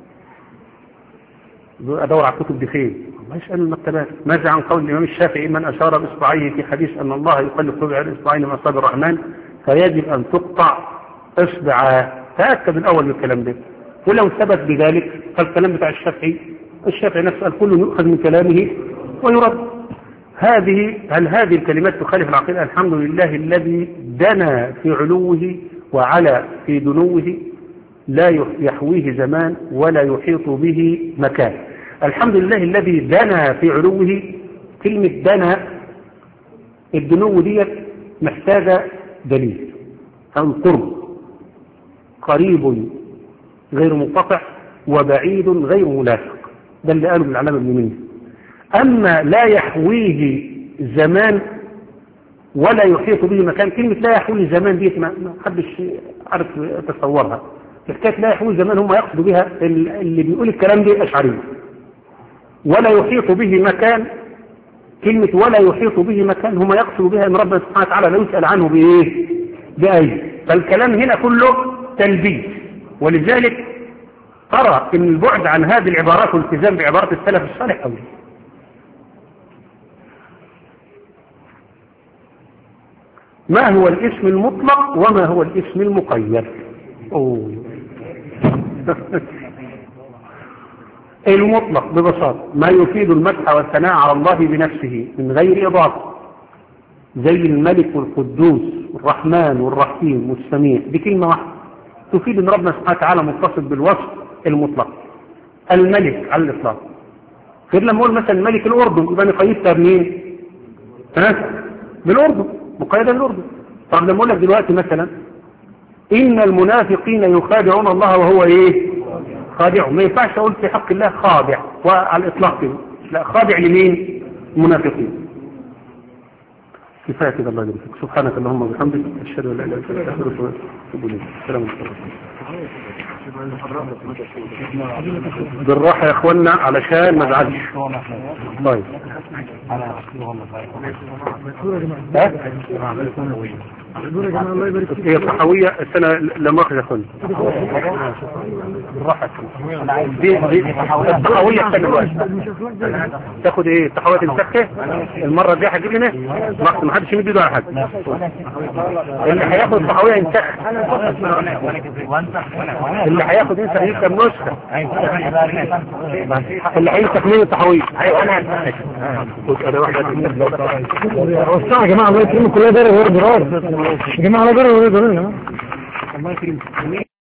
أدور على الكتب دي فين؟ ما يسأل المكتبات. ماذا عن قول الإمام الشافعي من أشار بإصبعيه في حديث أن الله يقلب صبع الإصبعين من أصابع الرحمن فيجب أن تقطع إصبعاه. تأكد الأول من الكلام ده، ولو ثبت بذلك فالكلام بتاع الشافعي الشافعي نفسه قال كل يؤخذ من كلامه ويرد. هذه هل هذه الكلمات تخالف العقيدة؟ الحمد لله الذي دنا في علوه وعلى في دنوه لا يحويه زمان ولا يحيط به مكان. الحمد لله الذي دنا في علوه. كلمة دنا الدنو ديت محتاجة دليل، أو القرب، قريب غير منقطع وبعيد غير ملاصق، ده اللي قاله العلامة ابن منذر. أما لا يحويه زمان ولا يحيط به مكان، كلمة لا يحويه زمان دي ما حدش عارف تصورها. حكاية لا يحويه زمان هم يقصدوا بها اللي بيقول الكلام دي أشعري. ولا يحيط به مكان، كلمة ولا يحيط به مكان هم يقصدوا بها ان ربنا سبحانه وتعالى لا يسأل عنه بإيه؟ بأي. فالكلام هنا كله تلبيس، ولذلك ترى ان البعد عن هذه العبارات والالتزام بعبارات السلف الصالح أولى. ما هو الاسم المطلق وما هو الاسم المقيد؟ أوه. المطلق ببساطة ما يفيد المدح والثناء على الله بنفسه من غير إضافة، زي الملك والقدوس والرحمن والرحيم والسميع، دي كلمة واحدة تفيد ان ربنا سبحانه وتعالى متصف بالوصف المطلق. الملك على الإطلاق، غير لما اقول مثلا ملك الأردن يبقى انا قيدتها بمين؟ ها؟ بالأردن، مقيدة بالأردن. طب لما اقول لك دلوقتي مثلا إن المنافقين يخادعون الله وهو ايه؟ خادع، ما ينفعش اقول في حق الله خادع وعلى الإطلاق كده، لا، خادع لمين؟ المنافقين. كفاية كده، الله يبارك فيك. سبحانك اللهم وبحمدك، أشهد أن لا إله إلا أنت، أستغفرك وأتوب إليك. السلام عليكم. بالراحة يا اخوانا علشان ما نزعلش. طيب هي الصحوية السنة لما اخذ يا اخوانا بالراحة. دي الصحوية السنة الواحدة تاخد ايه؟ الصحوية تنسخه المرة دي هتجيب لنا ما حدش يمد يده على حد. اللي هياخد الصحوية ينسخ، اللي هياخد ينسخ يكتب نسخة، اللي هينسخ مين الصحوية. ايوه انا انا واحدة وسع يا جماعة الله يكرمكم، كلها دايرة ورا درار يا جماعة، الله دايرة ورا درار. الله يكرمكم.